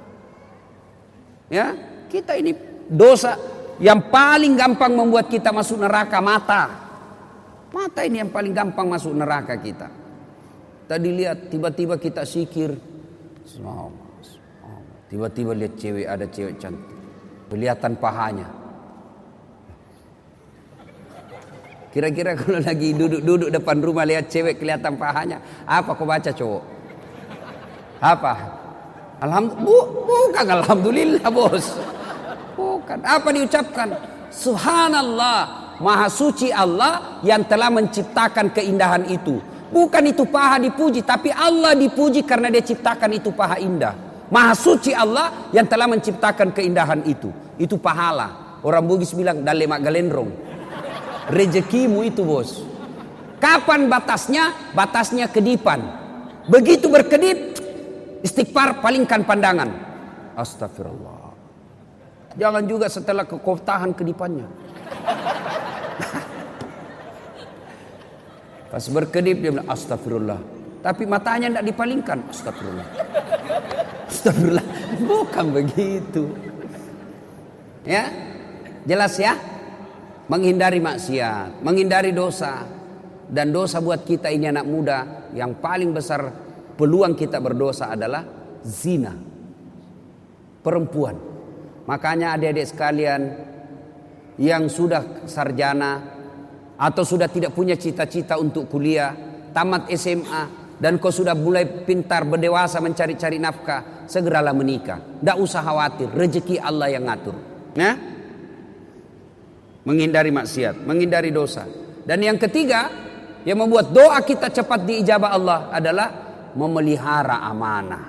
A: Ya, kita ini dosa yang paling gampang membuat kita masuk neraka, mata. Mata ini yang paling gampang masuk neraka kita. Tadi lihat tiba-tiba kita zikir, tiba-tiba lihat cewek, ada cewek cantik, kelihatan pahanya. Kira-kira kalau lagi duduk-duduk depan rumah lihat cewek kelihatan pahanya, apa kau baca cowok? Apa? Alhamdulillah, bukan alhamdulillah bos. Bukan. Apa diucapkan? Subhanallah, maha suci Allah yang telah menciptakan keindahan itu. Bukan itu paha dipuji, tapi Allah dipuji karena dia ciptakan itu paha indah. Maha suci Allah yang telah menciptakan keindahan itu. Itu pahala. Orang Bugis bilang dalemak galendrong. Rezekimu itu bos. Kapan batasnya? Batasnya kedipan. Begitu berkedip, istighfar, palingkan pandangan. Astagfirullah. Jangan juga setelah kekotahan kedipannya. Pas berkedip dia bilang astagfirullah. Tapi matanya tidak dipalingkan. Astagfirullah. Astagfirullah. Bukan begitu. Ya, jelas ya. Menghindari maksiat, menghindari dosa. Dan dosa buat kita ini anak muda, yang paling besar peluang kita berdosa adalah zina. Perempuan. Makanya adik-adik sekalian yang sudah sarjana atau sudah tidak punya cita-cita untuk kuliah, tamat S M A, dan kau sudah mulai pintar berdewasa mencari-cari nafkah, segeralah menikah. Tidak usah khawatir, rezeki Allah yang ngatur. Nah, menghindari maksiat, menghindari dosa. Dan yang ketiga, yang membuat doa kita cepat diijabah Allah adalah memelihara amanah.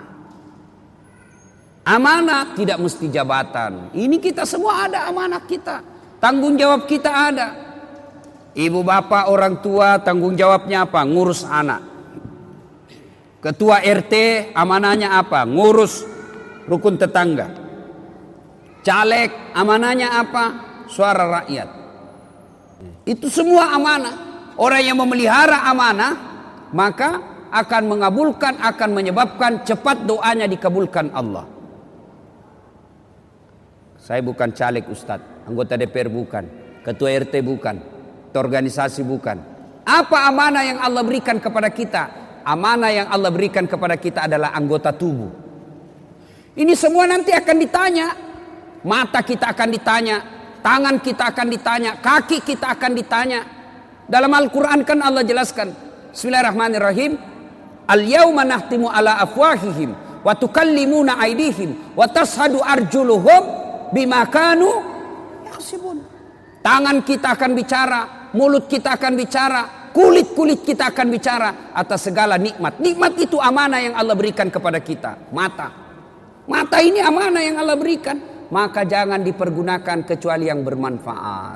A: Amanah tidak mesti jabatan. Ini kita semua ada amanah kita. Tanggung jawab kita ada. Ibu bapak orang tua tanggung jawabnya apa? Ngurus anak. Ketua R T amanahnya apa? Ngurus rukun tetangga. Caleg amanahnya apa? Suara rakyat. Itu semua amanah. Orang yang memelihara amanah maka akan mengabulkan, akan menyebabkan cepat doanya dikabulkan Allah. Saya bukan caleg Ustadz, anggota D P R bukan, ketua R T bukan, organisasi bukan. Apa amanah yang Allah berikan kepada kita? Amanah yang Allah berikan kepada kita adalah anggota tubuh. Ini semua nanti akan ditanya. Mata kita akan ditanya, tangan kita akan ditanya, kaki kita akan ditanya. Dalam Al-Quran kan Allah jelaskan, Bismillahirrahmanirrahim, Al-yawma nahtimu ala afwahihim wa tukallimuna aydihim wa tashhadu arjuluhum bima kanu yaksibun. Tangan kita akan bicara, mulut kita akan bicara, kulit-kulit kita akan bicara atas segala nikmat. Nikmat itu amanah yang Allah berikan kepada kita. Mata. Mata ini amanah yang Allah berikan. Maka jangan dipergunakan kecuali yang bermanfaat.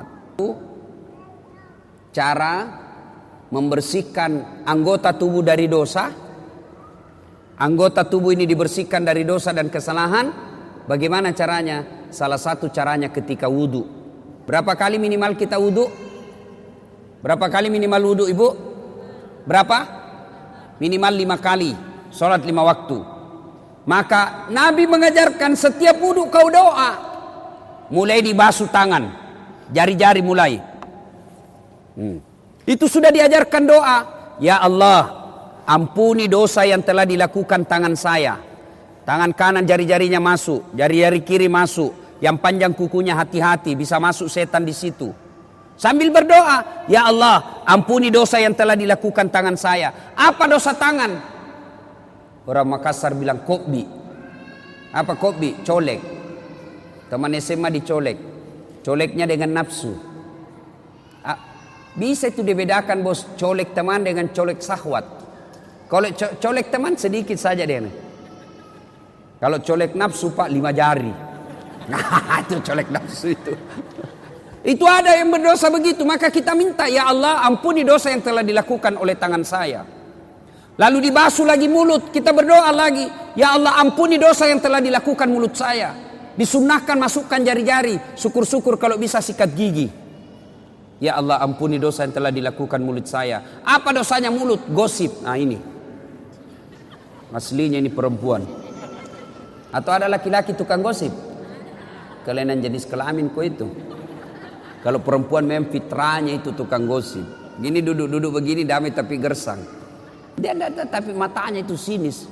A: Cara membersihkan anggota tubuh dari dosa. Anggota tubuh ini dibersihkan dari dosa dan kesalahan. Bagaimana caranya? Salah satu caranya ketika wudu. Berapa kali minimal kita wudu? Berapa kali minimal wudu ibu? Berapa? Minimal lima kali. Sholat lima waktu. Maka Nabi mengajarkan setiap wudu kau doa. Mulai dibasuh tangan. Jari-jari mulai. Hmm. Itu sudah diajarkan doa. Ya Allah, ampuni dosa yang telah dilakukan tangan saya. Tangan kanan jari-jarinya masuk. Jari-jari kiri masuk. Yang panjang kukunya hati-hati. Bisa masuk setan di situ. Sambil berdoa, ya Allah, ampuni dosa yang telah dilakukan tangan saya. Apa dosa tangan? Orang Makassar bilang kokbi. Apa kokbi? Colek. Teman S M A dicolek. Coleknya dengan nafsu. Ah, bisa itu dibedakan bos, colek teman dengan colek syahwat. Kalau colek teman sedikit saja dia. Kalau colek nafsu pak lima jari. Nah itu colek nafsu itu. Itu ada yang berdosa begitu. Maka kita minta, ya Allah ampuni dosa yang telah dilakukan oleh tangan saya. Lalu dibasuh lagi mulut. Kita berdoa lagi, ya Allah ampuni dosa yang telah dilakukan mulut saya. Disunnahkan masukkan jari-jari. Syukur-syukur kalau bisa sikat gigi. Ya Allah ampuni dosa yang telah dilakukan mulut saya. Apa dosanya mulut? Gosip. Nah ini aslinya ini perempuan. Atau ada laki-laki tukang gosip? Kelainan jenis kelamin kok itu. Kalau perempuan memang fitrahnya itu tukang gosip. Gini duduk-duduk begini damai tapi gersang. Dia ada tapi matanya itu sinis.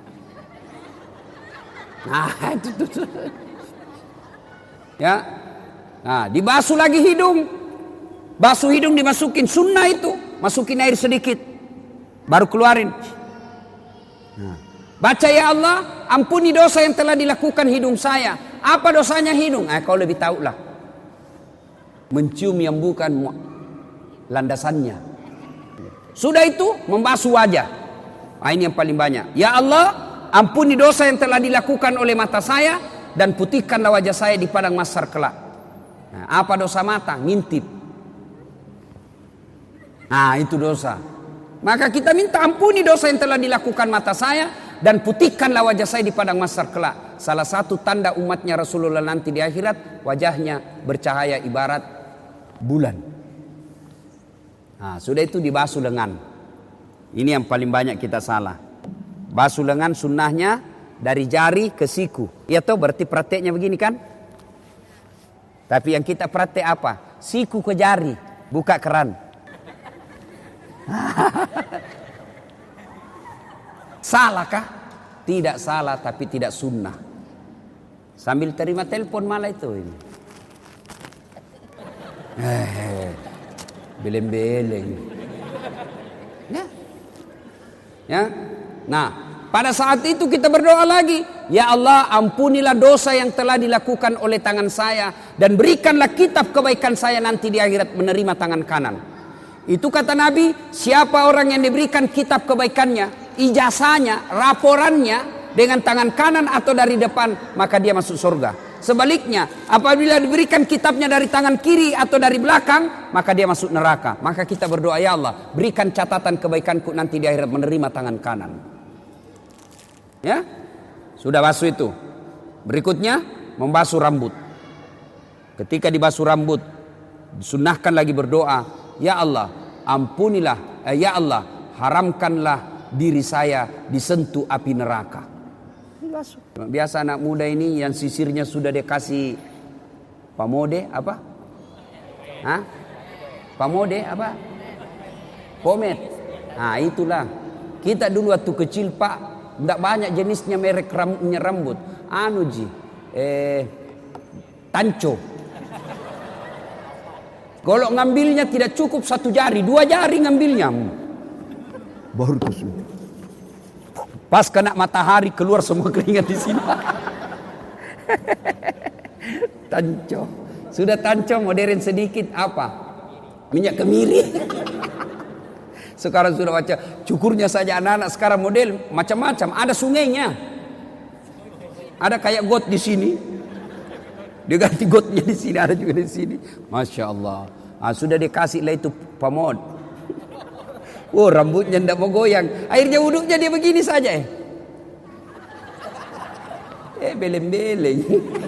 A: Nah itu tuh. Ya. Nah dibasuh lagi hidung. Basuh hidung dimasukin sunnah itu. Masukin air sedikit. Baru keluarin. Nah. Baca ya Allah ampuni dosa yang telah dilakukan hidung saya. Apa dosanya hidung? Ah kau lebih tahu lah. Mencium yang bukan landasannya. Sudah itu membasuh wajah. Nah, ini yang paling banyak. Ya Allah ampuni dosa yang telah dilakukan oleh mata saya. Dan putihkanlah wajah saya di padang mahsyar kelak. Nah, apa dosa mata? Ngintip. Nah itu dosa. Maka kita minta ampuni dosa yang telah dilakukan mata saya, dan putihkanlah wajah saya di padang mahsyar kelak. Salah satu tanda umatnya Rasulullah nanti di akhirat, wajahnya bercahaya ibarat bulan. Nah, sudah itu dibasuh lengan. Ini yang paling banyak kita salah. Basuh lengan sunnahnya dari jari ke siku. Ya toh, berarti prakteknya begini kan? Tapi yang kita praktek apa? Siku ke jari, buka keran. Salahkah? Tidak salah, tapi tidak sunnah. Sambil terima telepon malah itu ini. Eh, beleng-beleng. Ya. Ya. Nah, pada saat itu kita berdoa lagi, ya Allah, ampunilah dosa yang telah dilakukan oleh tangan saya, dan berikanlah kitab kebaikan saya nanti di akhirat menerima tangan kanan. Itu kata Nabi, siapa orang yang diberikan kitab kebaikannya, ijazahnya, raporannya dengan tangan kanan atau dari depan, maka dia masuk surga. Sebaliknya, apabila diberikan kitabnya dari tangan kiri atau dari belakang, maka dia masuk neraka. Maka kita berdoa, ya Allah, berikan catatan kebaikanku nanti di akhirat menerima tangan kanan. Ya, sudah basuh itu. Berikutnya, membasuh rambut. Ketika dibasuh rambut, disunnahkan lagi berdoa, ya Allah, ampunilah, eh, ya Allah, haramkanlah diri saya disentuh api neraka. Biasa anak muda ini yang sisirnya sudah dikasih pamode apa? Hah? Pamode apa? Pomade. Nah, itulah. Kita dulu waktu kecil, Pak, tidak banyak jenisnya merek rambutnya rambut. Anu ji, eh, tanco. Kalau ngambilnya tidak cukup satu jari, dua jari ngambilnya. Baru kusut. Pas kena matahari keluar semua keringat di sini. Tanco. Sudah tanco modern sedikit apa? Minyak kemiri. Sekarang sudah baca cukurnya saja anak-anak sekarang model macam-macam. Ada sungainya. Ada kayak got di sini. Dia ganti gotnya di sini, ada juga di sini. Masya Allah. Ah, sudah dikasih lah itu pamod. Oh, rambutnya tidak mau goyang. Akhirnya wuduknya dia begini saja. Eh, eh beleng-beleng.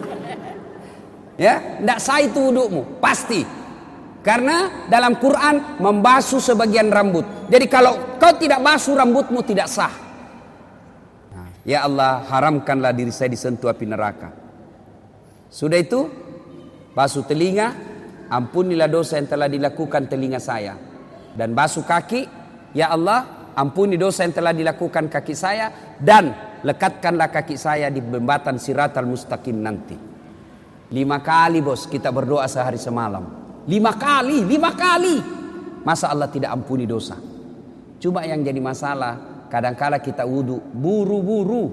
A: Ya, tidak sah itu wudukmu, pasti. Karena dalam Quran membasuh sebagian rambut. Jadi kalau kau tidak basuh rambutmu tidak sah. Nah, ya Allah, haramkanlah diri saya disentuh api neraka. Sudah itu, basuh telinga, ampunilah dosa yang telah dilakukan telinga saya. Dan basuh kaki, ya Allah, ampuni dosa yang telah dilakukan kaki saya, dan lekatkanlah kaki saya di jembatan Siratal Mustaqim nanti. Lima kali bos kita berdoa sehari semalam. Lima kali, lima kali. Masa Allah tidak ampuni dosa? Cuma yang jadi masalah, kadangkala kita wudu buru-buru.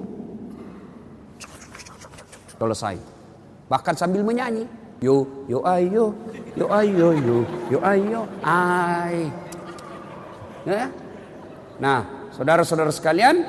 A: Selesai. Bahkan sambil menyanyi, yo yo ayo, yo ayo yo, yo ayo ay. Ya? Nah, saudara-saudara sekalian,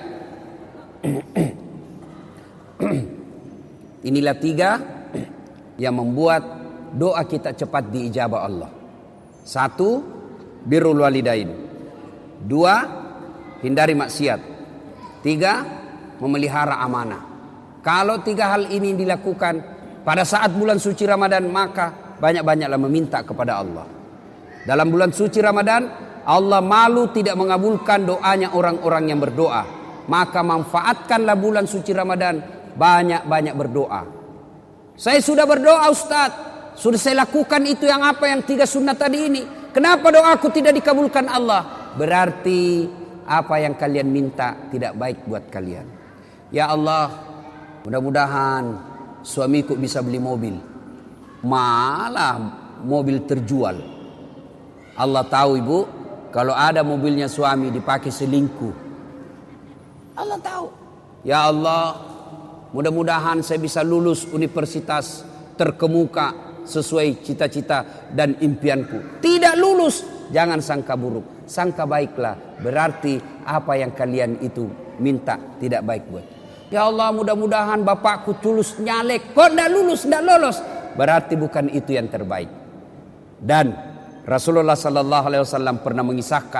A: inilah tiga yang membuat doa kita cepat diijabah Allah. Satu, birrul walidain. Dua, hindari maksiat. Tiga, memelihara amanah. Kalau tiga hal ini dilakukan pada saat bulan suci Ramadan, maka banyak-banyaklah meminta kepada Allah. Dalam bulan suci Ramadan, Allah malu tidak mengabulkan doanya orang-orang yang berdoa. Maka manfaatkanlah bulan suci Ramadan, banyak-banyak berdoa. Saya sudah berdoa Ustaz, sudah saya lakukan itu yang apa yang tiga sunnah tadi ini. Kenapa doaku tidak dikabulkan Allah? Berarti apa yang kalian minta tidak baik buat kalian. Ya Allah, mudah-mudahan suamiku bisa beli mobil, malah mobil terjual. Allah tahu ibu, kalau ada mobilnya suami dipakai selingkuh. Allah tahu. Ya Allah, mudah-mudahan saya bisa lulus universitas terkemuka sesuai cita-cita dan impianku. Tidak lulus, jangan sangka buruk, sangka baiklah. Berarti apa yang kalian itu minta tidak baik buat. Ya Allah, mudah-mudahan bapakku tulus nyalek, kok tidak lulus, tidak lolos, berarti bukan itu yang terbaik. Dan Rasulullah Sallallahu Alaihi Wasallam pernah mengisahkan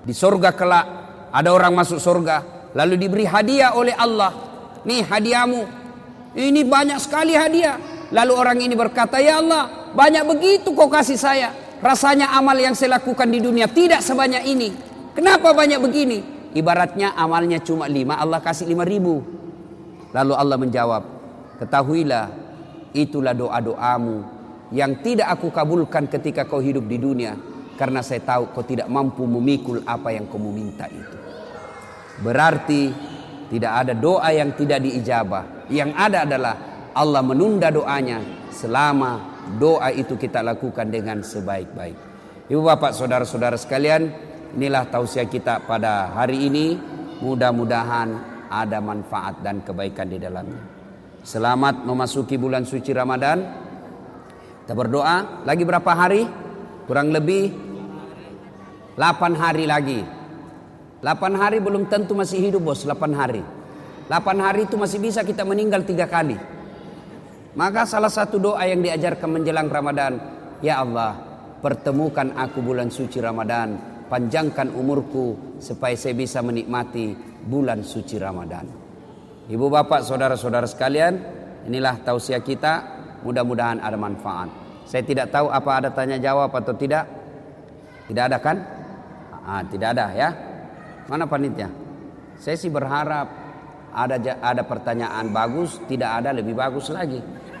A: Di surga kelak ada orang masuk surga, lalu diberi hadiah oleh Allah. Nih hadiahmu, ini banyak sekali hadiah. Lalu orang ini berkata, ya Allah, banyak begitu kau kasih saya. Rasanya amal yang saya lakukan di dunia tidak sebanyak ini. Kenapa banyak begini? Ibaratnya amalnya cuma lima, Allah kasih lima ribu. Lalu Allah menjawab, ketahuilah, itulah doa-doamu yang tidak aku kabulkan ketika kau hidup di dunia. Karena saya tahu kau tidak mampu memikul apa yang kau minta itu. Berarti tidak ada doa yang tidak diijabah. Yang ada adalah Allah menunda doanya selama doa itu kita lakukan dengan sebaik-baik. Ibu bapak saudara-saudara sekalian, inilah tausiah kita pada hari ini. Mudah-mudahan ada manfaat dan kebaikan di dalamnya. Selamat memasuki bulan suci Ramadan. Kita berdoa, lagi berapa hari? Kurang lebih delapan hari lagi. delapan hari belum tentu masih hidup bos, delapan hari. delapan hari itu masih bisa kita meninggal tiga kali. Maka salah satu doa yang diajarkan menjelang Ramadan, ya Allah, pertemukan aku bulan suci Ramadan, panjangkan umurku supaya saya bisa menikmati bulan suci Ramadan. Ibu bapak saudara-saudara sekalian, inilah tausiah kita, mudah-mudahan ada manfaat. Saya tidak tahu apa ada tanya jawab atau tidak. Tidak ada kan? Ah, tidak ada ya. Mana panitia? Saya sih berharap ada ada pertanyaan bagus, tidak ada lebih bagus lagi.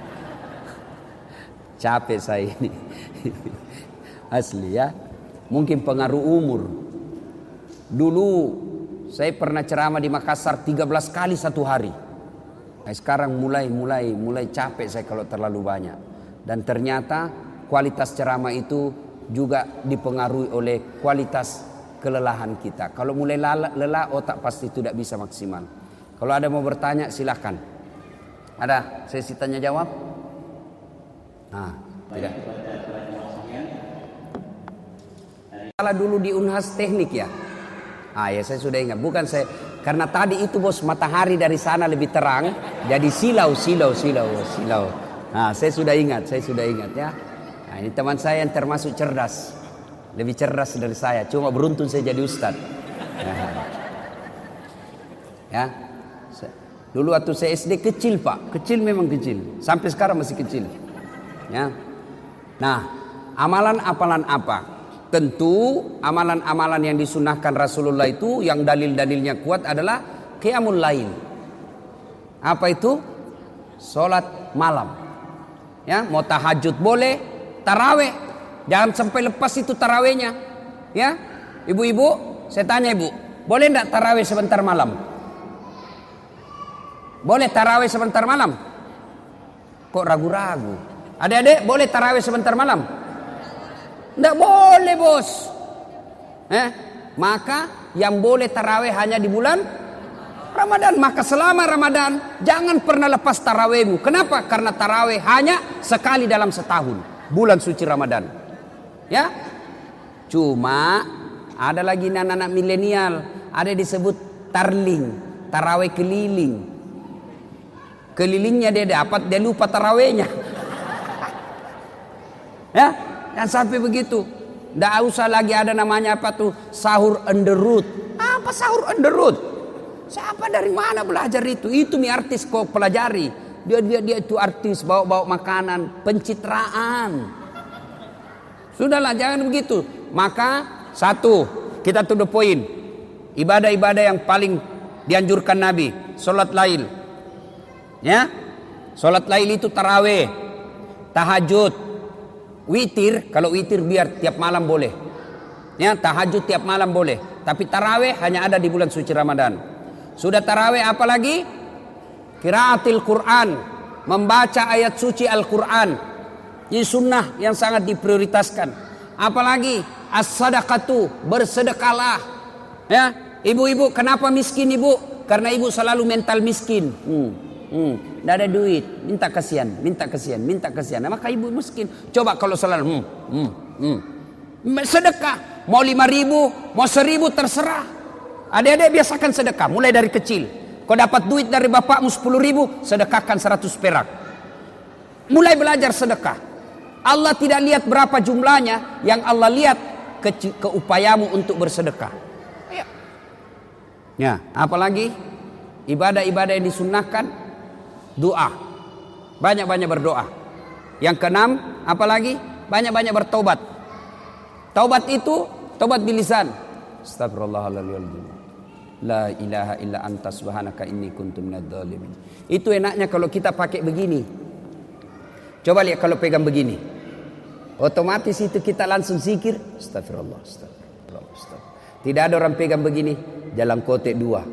A: Capek saya ini. Asli ya. Mungkin pengaruh umur. Dulu saya pernah ceramah di Makassar tiga belas kali satu hari. Nah, sekarang mulai mulai mulai capek saya kalau terlalu banyak. Dan ternyata kualitas ceramah itu juga dipengaruhi oleh kualitas kelelahan kita. Kalau mulai lelah, otak pasti tidak bisa maksimal. Kalau ada mau bertanya silahkan. Ada sesi tanya jawab? Nah, tidak. Kalau dulu di Unhas Teknik ya. Ah ya, saya sudah ingat. Bukan saya, karena tadi itu bos matahari dari sana lebih terang, jadi silau silau silau silau. Nah, saya sudah ingat, saya sudah ingat ya. Nah, ini teman saya yang termasuk cerdas. Lebih cerdas dari saya, cuma beruntung saya jadi ustad. Nah. Ya. Dulu waktu saya S D kecil pak, kecil memang kecil. Sampai sekarang masih kecil. Ya. Nah, amalan-amalan apa? Tentu amalan-amalan yang disunahkan Rasulullah itu yang dalil-dalilnya kuat adalah qiyamul lail. Apa itu? Salat malam. Ya, mau tahajud boleh, tarawih. Jangan sampai lepas itu tarawihnya. Ya, ibu-ibu, saya tanya ibu, boleh enggak tarawih sebentar malam? Boleh tarawih sebentar malam? Kok ragu-ragu? Adik-adik, boleh tarawih sebentar malam? Enggak boleh bos. Eh, maka yang boleh tarawih hanya di bulan Ramadan. Maka selama Ramadan jangan pernah lepas tarawihmu. Kenapa? Karena tarawih hanya sekali dalam setahun, bulan suci Ramadan. Ya, cuma ada lagi anak-anak milenial, ada disebut tarling, tarawih keliling. Kelilingnya dia dapat, dia lupa tarawihnya. Ya, dan sampai begitu. Tidak usah lagi ada namanya apa tuh sahur on the road. Apa sahur on the road? Siapa dari mana belajar itu? Itu nih artis kok pelajari. Dia dia dia itu artis bawa-bawa makanan, pencitraan. Sudahlah, jangan begitu. Maka satu, kita to the point. Ibadah-ibadah yang paling dianjurkan Nabi, salat lail. Ya, salat lail itu tarawih, tahajud, witir. Kalau witir biar tiap malam boleh. Ya, tahajud tiap malam boleh. Tapi tarawih hanya ada di bulan suci Ramadan. Sudah tarawih apa lagi? Qiraatil Quran, membaca ayat suci Al-Quran. Ini sunnah yang sangat diprioritaskan. Apalagi as-sadaqatu, bersedekahlah. Ya, ibu-ibu kenapa miskin ibu? Karena ibu selalu mental miskin. Hmm, hmm, tidak ada duit, minta kasihan, minta kasihan, minta kasihan. Nah, maka ibu miskin. Coba kalau selalu, hmm, hmm, hmm. sedekah, mau lima ribu, mau seribu terserah. Adik-adik biasakan sedekah, mulai dari kecil. Kau dapat duit dari bapakmu sepuluh ribu, sedekahkan seratus perak. Mulai belajar sedekah. Allah tidak lihat berapa jumlahnya, yang Allah lihat ke, keupayamu untuk bersedekah. Ya, apalagi ibadah-ibadah yang disunnahkan, doa. Banyak-banyak berdoa. Yang keenam, apalagi banyak-banyak bertobat. Taubat itu taubat bilisan. Astagfirullahaladzim. La ilaha illa anta subhanaka inni kuntu minadh-dhalimin. Itu enaknya kalau kita pakai begini. Coba lihat kalau pegang begini. Otomatis itu kita langsung zikir. Astagfirullah, astagfirullah, astagfirullah. Tidak ada orang pegang begini. Jalan kotek dua.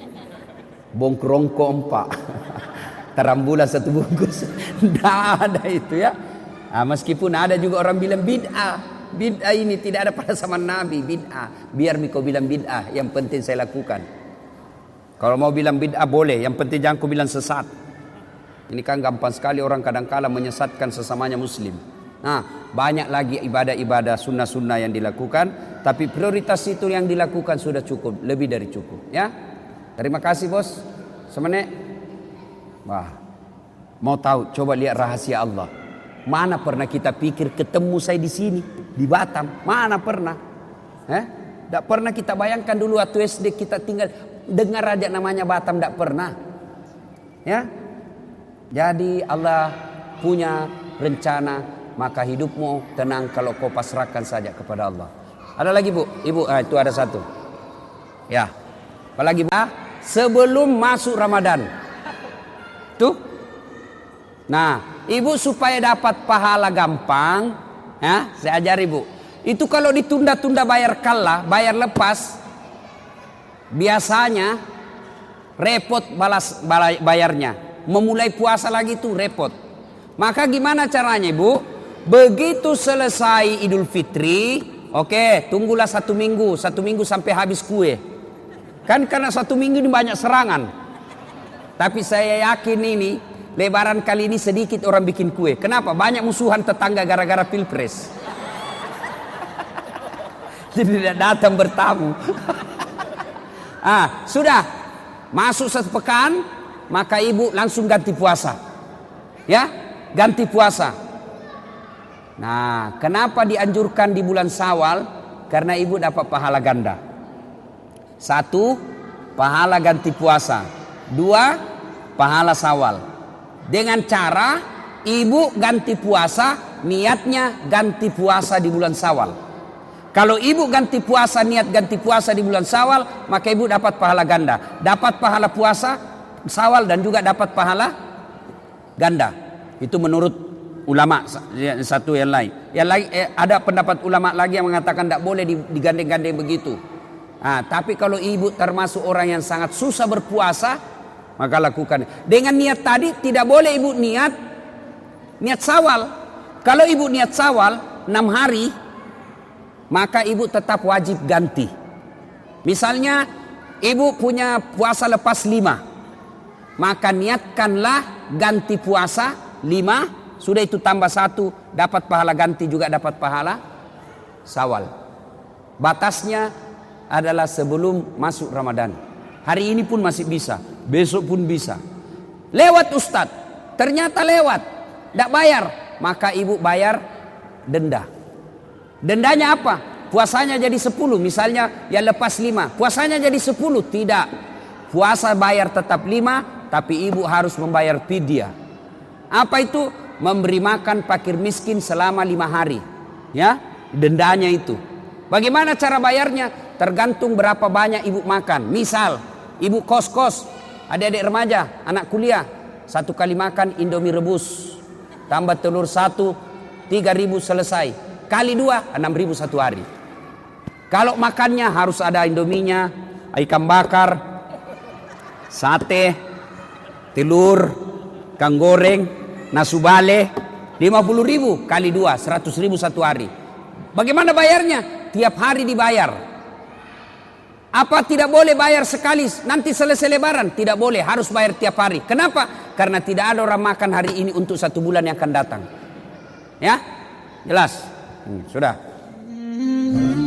A: Bongkrongko empat. Tarambulan satu bungkus. Tidak ada itu ya. Nah, meskipun ada juga orang bilang bid'ah. Bid'ah ini tidak ada pada zaman Nabi. Bid'ah. Biar kau bilang bid'ah. Yang penting saya lakukan. Kalau mau bilang bid'ah boleh. Yang penting jangan kau bilang sesat. Ini kan gampang sekali orang kadang-kala menyesatkan sesamanya muslim. Nah, banyak lagi ibadah-ibadah sunnah-sunnah yang dilakukan. Tapi prioritas itu yang dilakukan sudah cukup. Lebih dari cukup. Ya. Terima kasih bos. Semenek. Wah. Mau tahu? Coba lihat rahasia Allah. Mana pernah kita pikir ketemu saya di sini, di Batam? Mana pernah? Eh? Tidak pernah kita bayangkan dulu waktu S D kita tinggal dengar aja namanya Batam, tidak pernah. Ya, jadi Allah punya rencana, maka hidupmu tenang kalau kau pasrahkan saja kepada Allah. Ada lagi bu, ibu, ah, itu ada satu. Ya, apalagi ah, sebelum masuk Ramadan, tuh. Nah, ibu supaya dapat pahala gampang, ya, saya ajar ibu. Itu kalau ditunda-tunda bayar kalah, bayar lepas, biasanya repot balas bayarnya. Memulai puasa lagi tuh repot. Maka gimana caranya ibu? Begitu selesai Idul Fitri, oke, tunggulah satu minggu, satu minggu sampai habis kue. Kan karena satu minggu ini banyak serangan. Tapi saya yakin ini Lebaran kali ini sedikit orang bikin kue. Kenapa? Banyak musuhan tetangga gara-gara pilpres. Jadi tidak datang bertamu. Ah, sudah masuk satu pekan, maka ibu langsung ganti puasa. Ya, ganti puasa. Nah, kenapa dianjurkan di bulan Syawal? Karena ibu dapat pahala ganda. Satu, pahala ganti puasa. Dua, pahala Syawal. Dengan cara ibu ganti puasa, niatnya ganti puasa di bulan Syawal. Kalau ibu ganti puasa, niat ganti puasa di bulan Syawal, maka ibu dapat pahala ganda. Dapat pahala puasa Syawal dan juga dapat pahala ganda. Itu menurut ulama satu yang lain. Yang lain eh, ada pendapat ulama lagi yang mengatakan tidak boleh digandeng-gandeng begitu. Nah, tapi kalau ibu termasuk orang yang sangat susah berpuasa, maka lakukan. Dengan niat tadi tidak boleh ibu niat niat Syawal. Kalau ibu niat Syawal enam hari, maka ibu tetap wajib ganti. Misalnya ibu punya puasa lepas lima, maka niatkanlah ganti puasa lima. Sudah itu tambah satu, dapat pahala ganti juga dapat pahala Syawal. Batasnya adalah sebelum masuk Ramadan. Hari ini pun masih bisa, besok pun bisa. Lewat Ustadz, ternyata lewat, tidak bayar, maka ibu bayar denda. Dendanya apa? Puasanya jadi sepuluh, misalnya yang lepas lima, puasanya jadi sepuluh, tidak. Puasa bayar tetap lima, tapi ibu harus membayar fidyah. Apa itu? Memberi makan fakir miskin selama lima hari. Ya, dendanya itu. Bagaimana cara bayarnya? Tergantung berapa banyak ibu makan. Misal, ibu kos-kos, adik-adik remaja, anak kuliah, satu kali makan Indomie rebus, tambah telur satu, tiga ribu selesai. Kali dua, enam ribu satu hari. Kalau makannya harus ada Indominya, ikan bakar, sate, telur, kang goreng, nasubale, lima puluh ribu kali dua, seratus ribu satu hari. Bagaimana bayarnya? Tiap hari dibayar. Apa tidak boleh bayar sekali nanti selesai lebaran? Tidak boleh, harus bayar tiap hari. Kenapa? Karena tidak ada orang makan hari ini untuk satu bulan yang akan datang. Ya, jelas. Hmm, sudah.